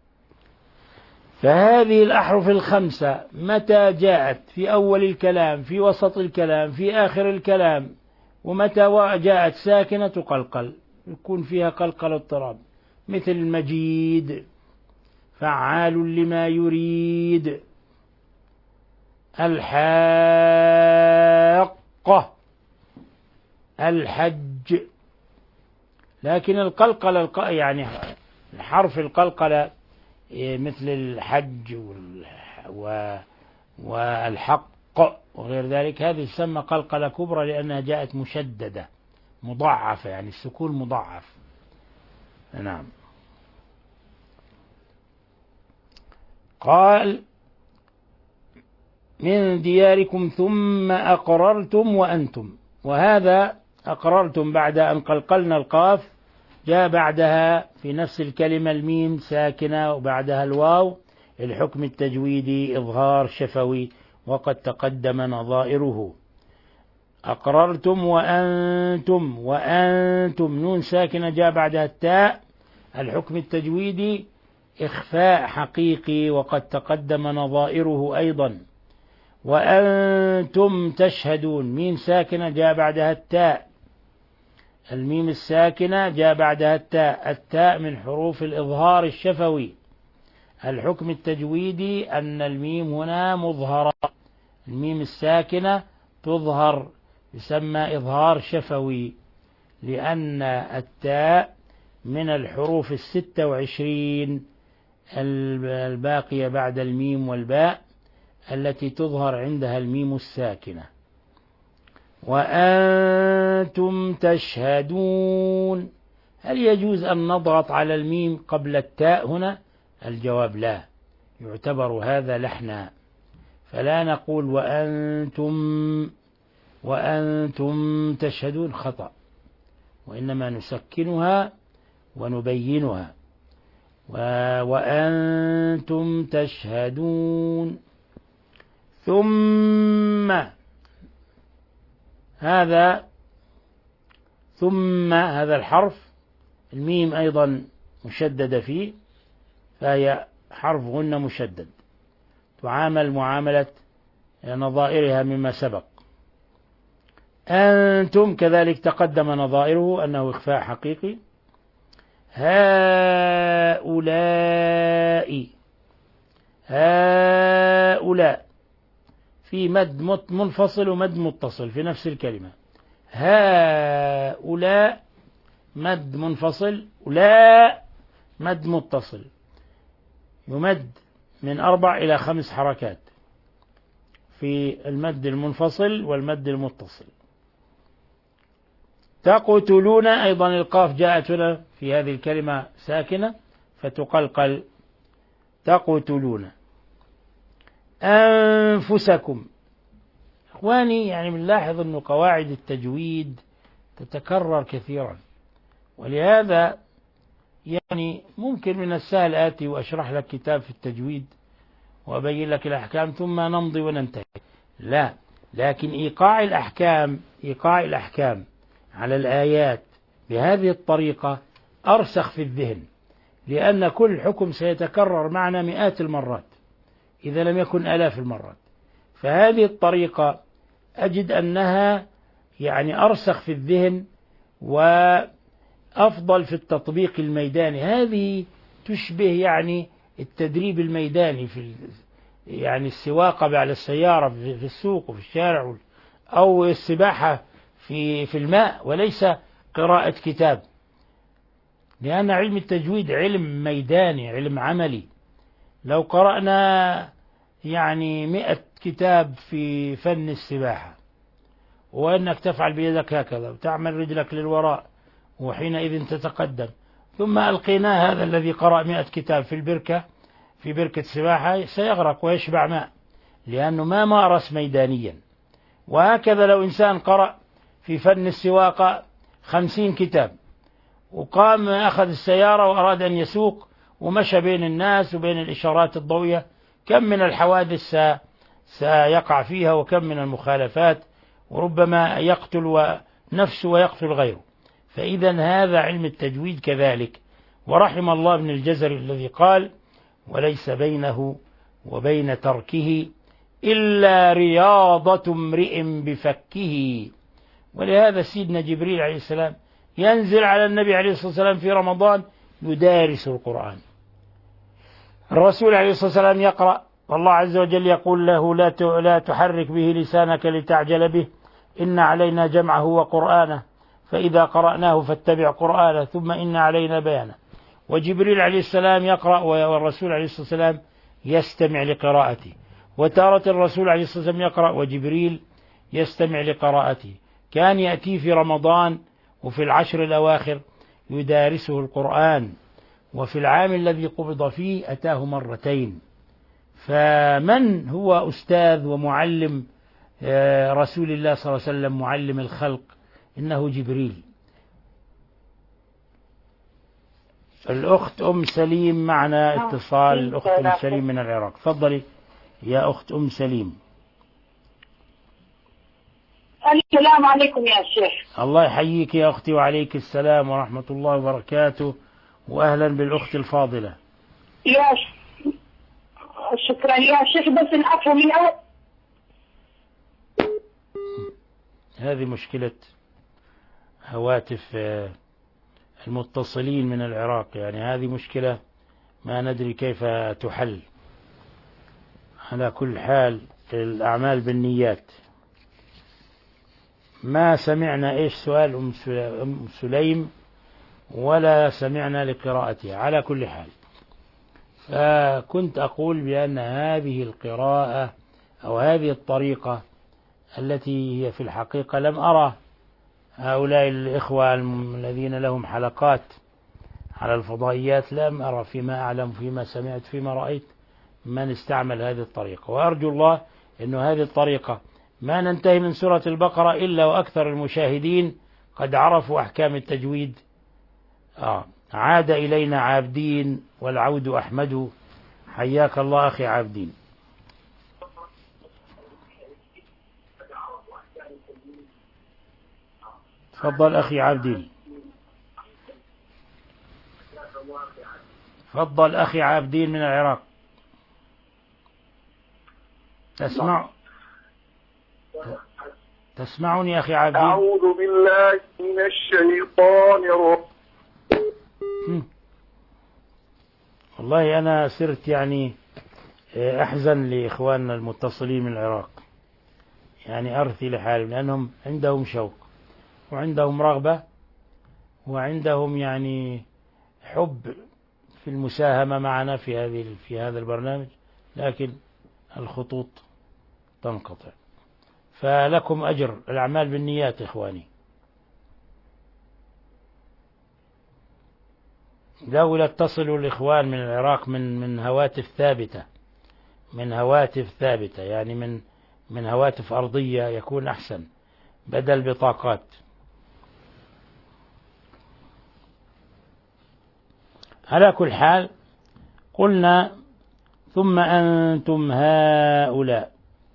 Speaker 5: فهذه الأحرف الخمسة متى جاءت في أول الكلام، في وسط الكلام، في آخر الكلام، ومتى جاءت ساكنة تقلقل، يكون فيها قلقل اضطراب، مثل المجيد، فعال لما يريد، الحاقة، الحج. لكن القلقلة يعني حرف القلقلة مثل الحج والحق وغير ذلك، هذه تسمى قلقلة كبرى لأنها جاءت مشددة مضاعفة، يعني السكون مضاعف. نعم. قال من دياركم ثم أقررتم وأنتم، وهذا أقررتم بعد أن قلقلنا القاف جاء بعدها في نفس الكلمة الميم ساكنة وبعدها الواو، الحكم التجويدي إظهار شفوي وقد تقدم نظائره. أقررتم وأنتم، وأنتم نون ساكنة جاء بعدها التاء، الحكم التجويدي إخفاء حقيقي وقد تقدم نظائره أيضا. وأنتم تشهدون ميم ساكنة جاء بعدها التاء، الميم الساكنة جاء بعدها التاء، التاء من حروف الإظهار الشفوي. الحكم التجويدي أن الميم هنا مظهرة، الميم الساكنة تظهر، يسمى إظهار شفوي، لأن التاء من الحروف الستة وعشرين الباقية بعد الميم والباء التي تظهر عندها الميم الساكنة. وأنتم تشهدون، هل يجوز أن نضغط على الميم قبل التاء هنا؟ الجواب لا، يعتبر هذا لحنا، فلا نقول وأنتم وأنتم تشهدون، خطأ، وإنما نسكنها ونبينها. وأنتم تشهدون. ثم هذا ثم هذا الحرف الميم أيضا مشددة فيه، فهي حرف غنة مشدد، تعامل معاملة نظائرها مما سبق. أنتم كذلك تقدم نظائره أنه إخفاء حقيقي. هؤلاء هؤلاء في مد منفصل ومد متصل في نفس الكلمة. هؤلاء مد منفصل، ولا مد متصل، يمد من أربع إلى خمس حركات في المد المنفصل والمد المتصل. تقتلون أيضا القاف جاءت هنا في هذه الكلمة ساكنة فتقلقل، تقتلون. أنفسكم، إخواني يعني بنلاحظ أن قواعد التجويد تتكرر كثيرا، ولهذا يعني ممكن من السهل آتي وأشرح لك كتاب في التجويد وأبين لك الأحكام ثم نمضي وننتهي. لا، لكن إيقاع الأحكام إيقاع الأحكام على الآيات بهذه الطريقة أرسخ في الذهن، لأن كل حكم سيتكرر معنا مئات المرات إذا لم يكن آلاف المرات. فهذه الطريقة أجد أنها يعني أرسخ في الذهن وأفضل في التطبيق الميداني. هذه تشبه يعني التدريب الميداني في يعني السواقة على السيارة في السوق وفي الشارع، أو السباحة في في الماء، وليس قراءة كتاب. لأن علم التجويد علم ميداني، علم عملي. لو قرأنا يعني مئة كتاب في فن السباحة، وأنك تفعل بيدك هكذا وتعمل رجلك للوراء وحينئذ تتقدم، ثم ألقينا هذا الذي قرأ مئة كتاب في البركة في بركة سباحة سيغرق ويشبع ماء، لأنه ما مارس ميدانيا. وهكذا لو إنسان قرأ في فن السواقة خمسين كتاب وقام أخذ السيارة وأراد أن يسوق ومشى بين الناس وبين الإشارات الضوئية، كم من الحوادث سيقع فيها، وكم من المخالفات، وربما يقتل نفسه ويقتل غيره. فإذا هذا علم التجويد كذلك. ورحم الله ابن الجزري الذي قال: وليس بينه وبين تركه إلا رياضة امرئ بفكه. ولهذا سيدنا جبريل عليه السلام ينزل على النبي عليه الصلاة والسلام في رمضان يدارس القرآن. الرسول عليه الصلاة والسلام يقرأ، والله عز وجل يقول له: لا لا تحرك به لسانك لتعجل به، إن علينا جمعه وقرآنه، فإذا قرأناه فاتبع قرآنه، ثم إن علينا بيانه. وجبريل عليه السلام يقرأ والرسول عليه الصلاة والسلام يستمع لقراءته، وتارة الرسول عليه الصلاة والسلام يقرأ وجبريل يستمع لقراءته. كان يأتي في رمضان وفي العشر الأواخر يدارسه القرآن، وفي العام الذي قبض فيه أتاه مرتين. فمن هو أستاذ ومعلم رسول الله صلى الله عليه وسلم، معلم الخلق؟ إنه جبريل. الأخت أم سليم معنا اتصال. الأخت أم سليم من العراق، تفضلي يا أخت أم سليم.
Speaker 8: السلام عليكم يا شيخ.
Speaker 5: الله يحييك يا أختي، وعليك السلام ورحمة الله وبركاته، وأهلا بالأخت الفاضلة.
Speaker 8: يا ش... شكرا يا شيخ، بس العفو من أول.
Speaker 5: هذه مشكلة هواتف المتصلين من العراق، يعني هذه مشكلة ما ندري كيف تحل. على كل حال الأعمال بالنيات. ما سمعنا إيش سؤال أم سليم ولا سمعنا لقراءتها. على كل حال فكنت أقول بأن هذه القراءة أو هذه الطريقة التي هي في الحقيقة لم أرى هؤلاء الإخوة الذين لهم حلقات على الفضائيات، لم أرى فيما أعلم فيما سمعت فيما رأيت من استعمل هذه الطريقة. وأرجو الله أن هذه الطريقة ما ننتهي من سورة البقرة إلا وأكثر المشاهدين قد عرفوا أحكام التجويد. آه. عاد إلينا عابدين والعود أحمد. حياك الله أخي عابدين. تفضل أخي عابدين. تفضل أخي عابدين من العراق. تسمع تسمعني أخي عابدين؟
Speaker 9: أعوذ بالله من الشيطان الرجيم.
Speaker 5: والله أنا صرت يعني أحزن لإخواننا المتصلين من العراق، يعني أرثي لحالهم، لأنهم عندهم شوق وعندهم رغبة وعندهم يعني حب في المساهمة معنا في هذه في هذا البرنامج، لكن الخطوط تنقطع. فلكم أجر، الأعمال بالنيات إخواني. لو اتصلوا الإخوان من العراق من من هواتف ثابتة من هواتف ثابتة يعني من من هواتف أرضية يكون أحسن بدل بطاقات. على كل حال قلنا ثم أنتم هؤلاء.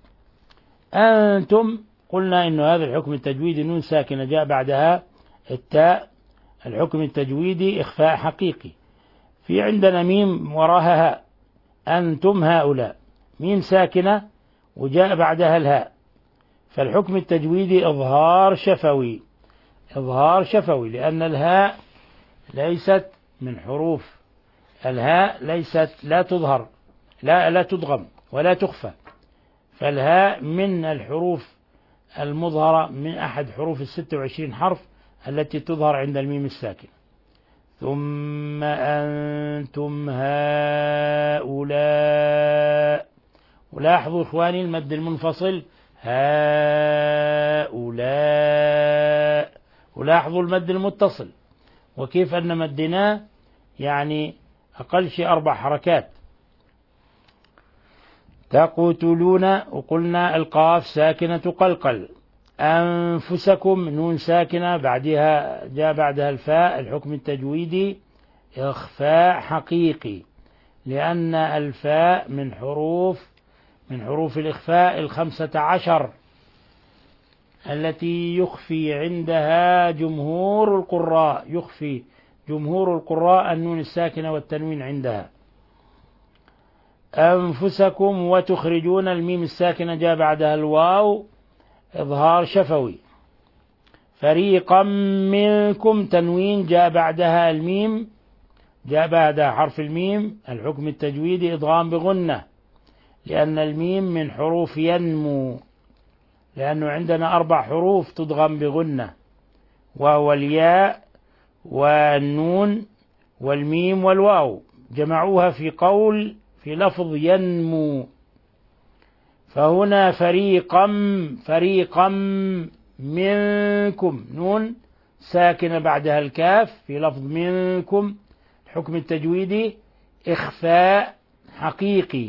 Speaker 5: أنتم قلنا إن هذا الحكم التجويدي نون ساكنة جاء بعدها التاء، الحكم التجويدي إخفاء حقيقي. في عندنا ميم وراها هاء، أنتم هؤلاء، ميم ساكنة وجاء بعدها الهاء، فالحكم التجويدي إظهار شفوي، إظهار شفوي، لأن الهاء ليست من حروف، الهاء ليست لا تظهر، لا لا تدغم ولا تخفى، فالهاء من الحروف المظهرة، من أحد حروف الستة وعشرين حرف التي تظهر عند الميم الساكن. ثم أنتم هؤلاء، ولاحظوا إخواني المد المنفصل هؤلاء، ولاحظوا المد المتصل وكيف أن مدناه يعني أقل شيء أربع حركات. تقتلون، وقلنا القاف ساكنة قلقل. أنفسكم نون ساكنة بعدها جاء بعدها الفاء، الحكم التجويدي إخفاء حقيقي، لأن الفاء من حروف من حروف الإخفاء الخمسة عشر التي يخفي عندها جمهور القراء، يخفي جمهور القراء النون الساكنة والتنوين عندها. أنفسكم وتخرجون، الميم الساكنة جاء بعدها الواو إظهار شفوي. فريقا منكم تنوين جاء بعدها الميم، جاء بعدها حرف الميم، الحكم التجويدي إدغام بغنة، لأن الميم من حروف ينمو، لأنه عندنا أربع حروف تدغم بغنة، وهو الياء والنون والميم والواو، جمعوها في قول في لفظ ينمو. فهنا فريقا فريقا منكم نون ساكنة بعدها الكاف في لفظ منكم، الحكم التجويدي إخفاء حقيقي.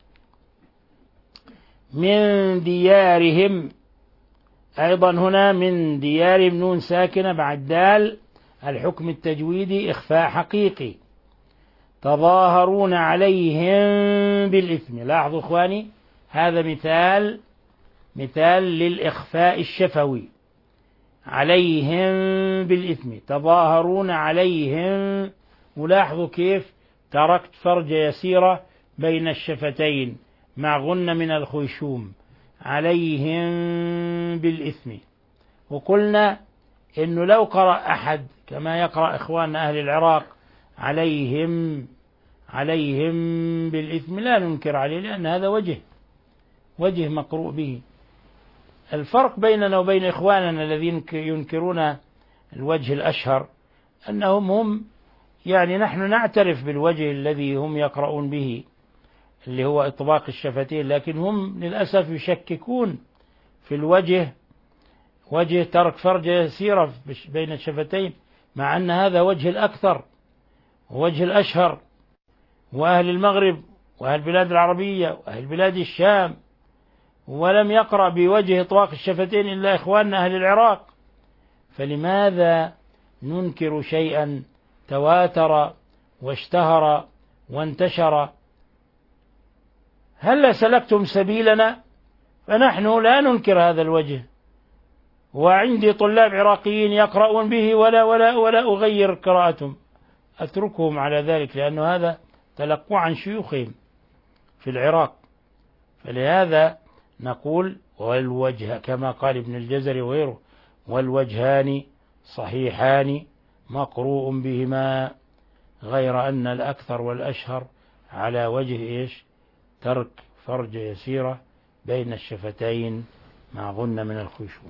Speaker 5: من ديارهم أيضا هنا من ديارهم نون ساكنة بعد دال، الحكم التجويدي إخفاء حقيقي. تظاهرون عليهم بالإثم، لاحظوا إخواني هذا مثال مثال للإخفاء الشفوي، عليهم بالإثم، تظاهرون عليهم، ولاحظوا كيف تركت فرجة يسيرة بين الشفتين مع غنة من الخيشوم، عليهم بالإثم. وقلنا إنه لو قرأ أحد كما يقرأ إخواننا أهل العراق عليهم عليهم بالإثم لا ننكر عليه، لأن هذا وجه وجه مقروء به. الفرق بيننا وبين إخواننا الذين ينكرون الوجه الأشهر أنهم هم يعني نحن نعترف بالوجه الذي هم يقرؤون به اللي هو إطباق الشفتين، لكن هم للأسف يشككون في الوجه، وجه ترك فرجة يسيرة بين الشفتين، مع أن هذا وجه الأكثر ووجه الأشهر، وأهل المغرب وأهل البلاد العربية وأهل بلاد الشام، ولم يقرأ بوجه إطلاق الشفتين إلا إخواننا أهل العراق. فلماذا ننكر شيئا تواتر واشتهر وانتشر؟ هل سلكتم سبيلنا؟ فنحن لا ننكر هذا الوجه، وعندي طلاب عراقيين يقرؤون به ولا ولا ولا أغير قراءتهم، أتركهم على ذلك، لأنه هذا تلقوا عن شيوخهم في العراق. فلهذا نقول والوجه كما قال ابن الجزري وغيره، والوجهان صحيحان مقروء بهما، غير أن الأكثر والأشهر على وجه إيش؟ ترك فرجة يسيرة بين الشفتين مع غنة من الخشوع.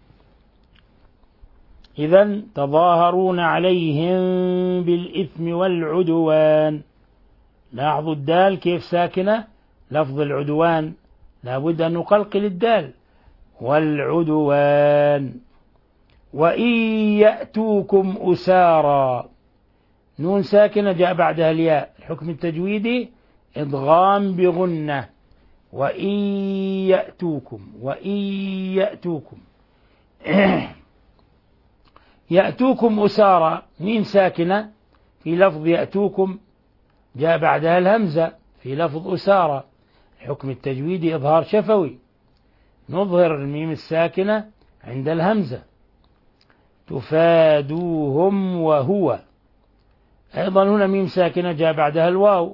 Speaker 5: إذن تظاهرون عليهم بالإثم والعدوان، لاحظوا الدال كيف ساكنة، لفظ العدوان لابد أن نقلقل الدال، والعدوان. وإن يأتوكم أسارا نون ساكنة جاء بعدها الياء، الحكم التجويدي إدغام بغنة. وإن يأتوكم وإن يأتوكم يأتوكم أسارا ميم ساكنة في لفظ يأتوكم جاء بعدها الهمزة، في لفظ أسارة الحكم التجويدي إظهار شفوي، نظهر الميم الساكنة عند الهمزة. تفادوهم وهو، أيضا هنا ميم ساكنة جاء بعدها الواو،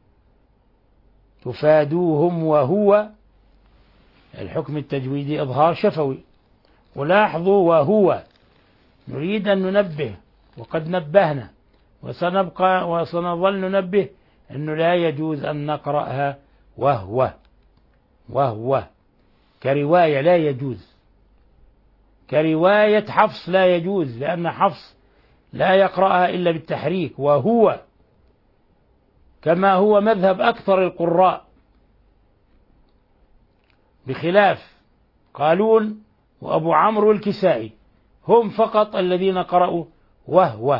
Speaker 5: تفادوهم وهو الحكم التجويدي إظهار شفوي. ولاحظوا وهو نريد أن ننبه، وقد نبهنا وسنبقى وسنظل ننبه أنه لا يجوز أن نقرأها وهو وهو كرواية، لا يجوز كرواية حفص، لا يجوز، لأن حفص لا يقرأها إلا بالتحريك وهو، كما هو مذهب أكثر القراء، بخلاف قالون وأبو عمرو والكسائي، هم فقط الذين قرأوا وهو.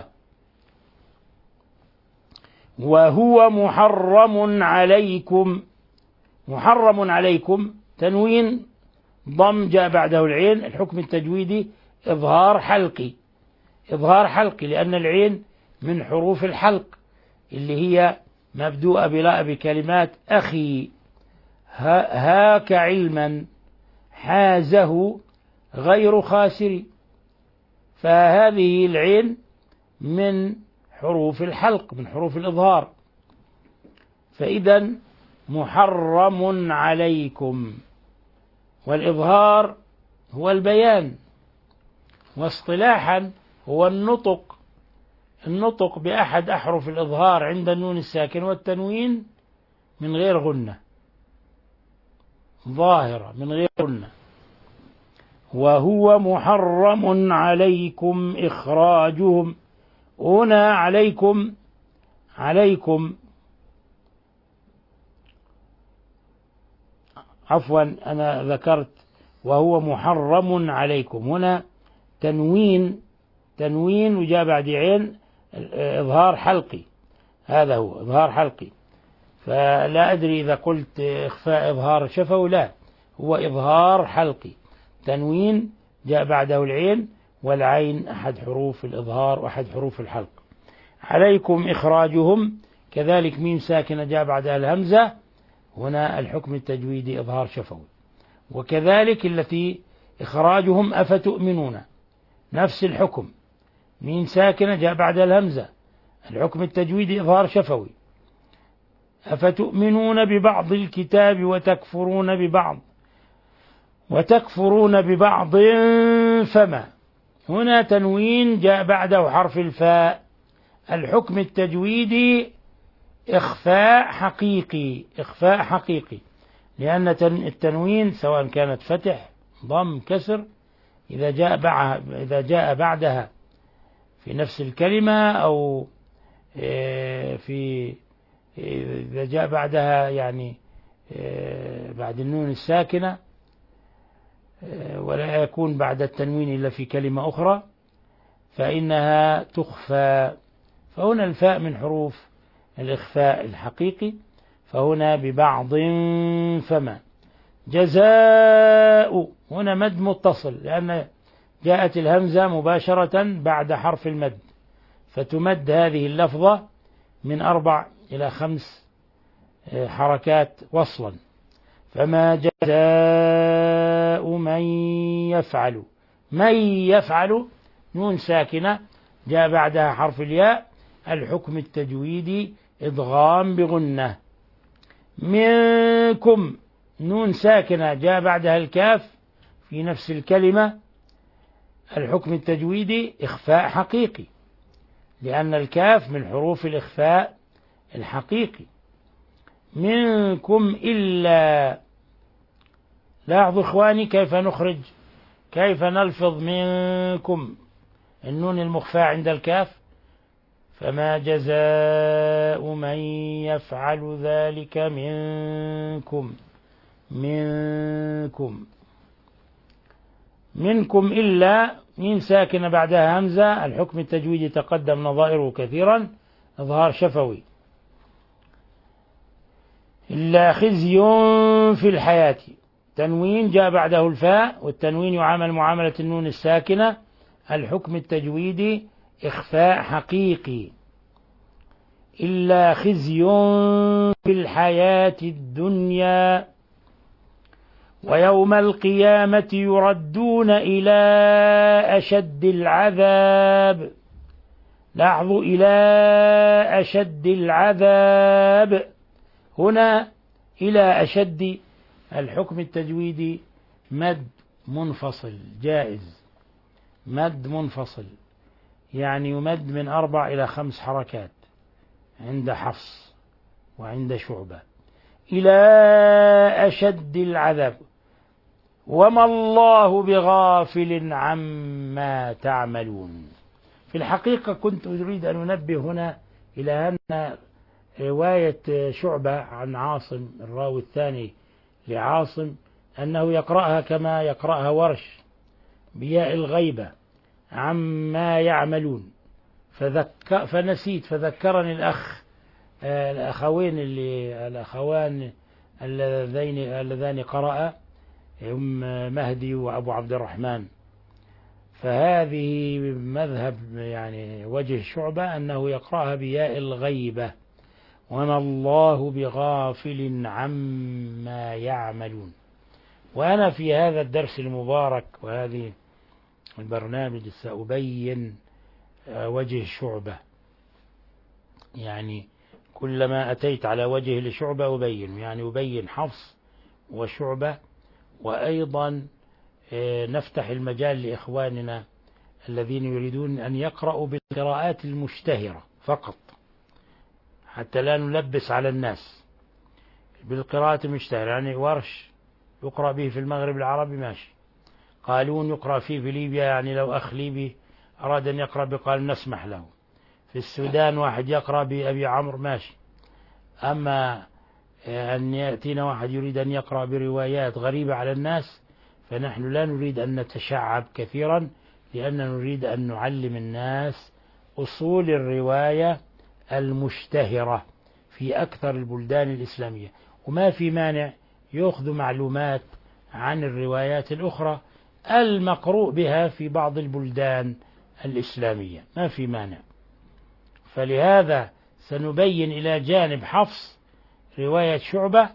Speaker 5: وهو محرم عليكم، محرم عليكم تنوين ضم جاء بعده العين، الحكم التجويدي إظهار حلقي، إظهار حلقي لأن العين من حروف الحلق اللي هي مبدوءة بلا بكلمات أخي، هاك علما حازه غير خاسر، فهذه العين من حروف الحلق من حروف الإظهار، فإذا محرم عليكم. والإظهار هو البيان، واصطلاحا هو النطق، النطق بأحد أحرف الإظهار عند النون الساكن والتنوين من غير غنة، ظاهرة من غير غنة. وهو محرم عليكم إخراجهم، هنا عليكم عليكم عفوا أنا ذكرت وهو محرم عليكم، هنا تنوين تنوين وجاء بعد عين إظهار حلقي، هذا هو إظهار حلقي، فلا أدري إذا قلت إخفاء إظهار شفوي، لا، هو إظهار حلقي، تنوين جاء بعده العين، والعين أحد حروف الإظهار وأحد حروف الحلق. عليكم إخراجهم كذلك ميم ساكنة جاء بعدها الهمزة، هنا الحكم التجويدي إظهار شفوي. وكذلك التي إخراجهم أفتؤمنون نفس الحكم، ميم ساكنة جاء بعدها الهمزة، الحكم التجويدي إظهار شفوي. أفتؤمنون ببعض الكتاب وتكفرون ببعض وتكفرون ببعض فما، هنا تنوين جاء بعده حرف الفاء، الحكم التجويدي إخفاء حقيقي، إخفاء حقيقي، لأن التنوين سواء كانت فتح ضم كسر إذا جاء بعدها إذا جاء بعدها في نفس الكلمة أو في إذا جاء بعدها يعني بعد النون الساكنة ولا يكون بعد التنوين إلا في كلمة أخرى فإنها تخفى، فهنا الفاء من حروف الإخفاء الحقيقي، فهنا ببعض فما. جزاء هنا مد متصل لأن جاءت الهمزة مباشرة بعد حرف المد، فتمد هذه اللفظة من أربع إلى خمس حركات وصلا. فما جزاء من يفعل، من يفعل نون ساكنة جاء بعدها حرف الياء، الحكم التجويدي إدغام بغنة. منكم نون ساكنة جاء بعدها الكاف في نفس الكلمة، الحكم التجويدي إخفاء حقيقي لأن الكاف من حروف الإخفاء الحقيقي. منكم إلا، لاحظوا إخواني كيف نخرج كيف نلفظ منكم النون المخفاة عند الكاف. فما جزاء من يفعل ذلك منكم منكم منكم إلا ميم ساكنة بعدها همزة، الحكم التجويدي تقدم نظائره كثيرا إظهار شفوي. إلا خزي في الحياة، تنوين جاء بعده الفاء، والتنوين يعامل معاملة النون الساكنة، الحكم التجويدي إخفاء حقيقي إلا خزي في الحياة الدنيا ويوم القيامة يردون إلى أشد العذاب. لاحظوا، إلى أشد العذاب، هنا إلى أشد الحكم التجويدي مد منفصل جائز، مد منفصل يعني يمد من أربع إلى خمس حركات عند حفص وعند شعبة. إلى أشد العذاب وما الله بغافل عما تعملون. في الحقيقة كنت أريد أن أنبه هنا إلى أن رواية شعبة عن عاصم الراوي الثاني لعاصم أنه يقرأها كما يقرأها ورش بياء الغيبة عما يعملون، فذك فنسيت فذكرني الأخ الأخوين اللي الأخوان اللذين اللذان قرأ هم مهدي وأبو عبد الرحمن. فهذه مذهب يعني وجه شعبة أنه يقرأها بياء الغيبة وما الله بغافل عما يعملون. وأنا في هذا الدرس المبارك وهذه البرنامج سأبين وجه شعبة، يعني كلما أتيت على وجه لشعبة أبين، يعني أبين حفص وشعبة، وأيضا نفتح المجال لإخواننا الذين يريدون أن يقرأوا بالقراءات المشتهرة فقط حتى لا نلبس على الناس. بالقراءة المشتهرة يعني ورش يقرأ به في المغرب العربي ماشي، قالون يقرأ فيه في ليبيا، يعني لو أخ ليبي أراد أن يقرأ بقال نسمح له. في السودان واحد يقرأ بأبي عمرو ماشي. أما أن يأتينا واحد يريد أن يقرأ بروايات غريبة على الناس فنحن لا نريد أن نتشعب كثيرا، لأننا نريد أن نعلم الناس أصول الرواية المشتهرة في أكثر البلدان الإسلامية. وما في مانع يأخذ معلومات عن الروايات الأخرى المقروء بها في بعض البلدان الإسلامية، ما في مانع. فلهذا سنبين إلى جانب حفص رواية شعبة،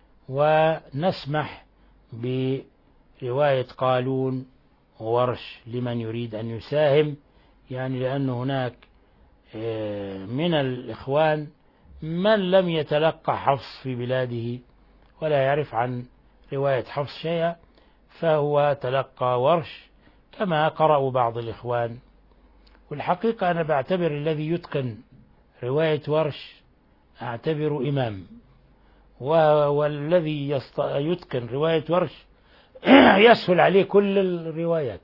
Speaker 5: ونسمح برواية قالون وورش لمن يريد أن يساهم، يعني لأن هناك من الإخوان من لم يتلقى حفص في بلاده ولا يعرف عن رواية حفص شيئا، فهو تلقى ورش كما قرأوا بعض الإخوان. والحقيقة أنا بعتبر الذي يتقن رواية ورش أعتبر إمام، والذي يتقن رواية ورش يسهل عليه كل الروايات.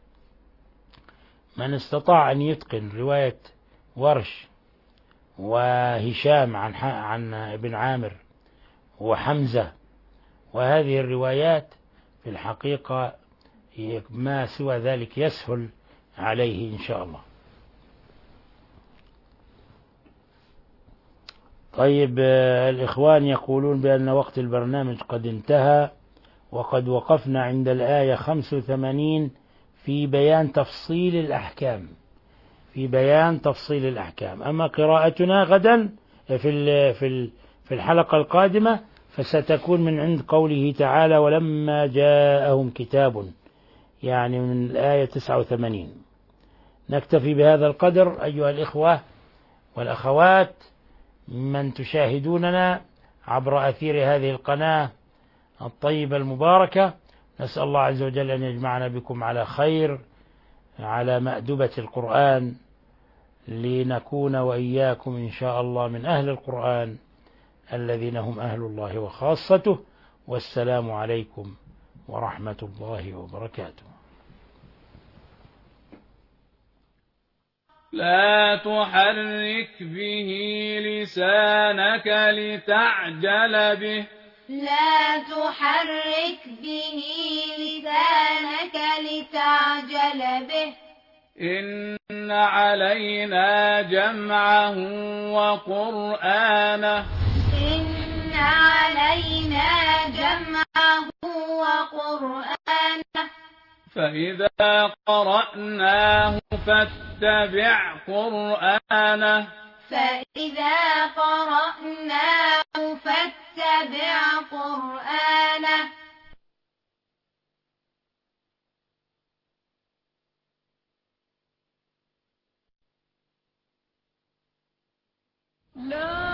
Speaker 5: من استطاع أن يتقن رواية ورش وهشام عن عن ابن عامر وحمزة وهذه الروايات في الحقيقة ما سوى ذلك يسهل عليه إن شاء الله. طيب، الإخوان يقولون بأن وقت البرنامج قد انتهى، وقد وقفنا عند الآية خمس وثمانين في بيان تفصيل الأحكام في بيان تفصيل الأحكام. أما قراءتنا غدا في في الحلقة القادمة فستكون من عند قوله تعالى ولما جاءهم كتاب، يعني من الآية تسعة وثمانين. نكتفي بهذا القدر أيها الإخوة والأخوات من تشاهدوننا عبر أثير هذه القناة الطيبة المباركة. نسأل الله عز وجل أن يجمعنا بكم على خير على مأدبة القرآن، لنكون وإياكم إن شاء الله من أهل القرآن الذين هم أهل الله وخاصته. والسلام عليكم ورحمة الله وبركاته.
Speaker 3: لا تحرك به لسانك لتعجل به
Speaker 4: لا تحرك به لسانك لتعجل به
Speaker 3: إن علينا جمعه وقرآنه
Speaker 4: إن علينا جمعه وقرآنه فإذا
Speaker 3: قرأناه فاتبع قرآنه
Speaker 4: فإذا قرأناه فاتبع قرآنه
Speaker 1: لا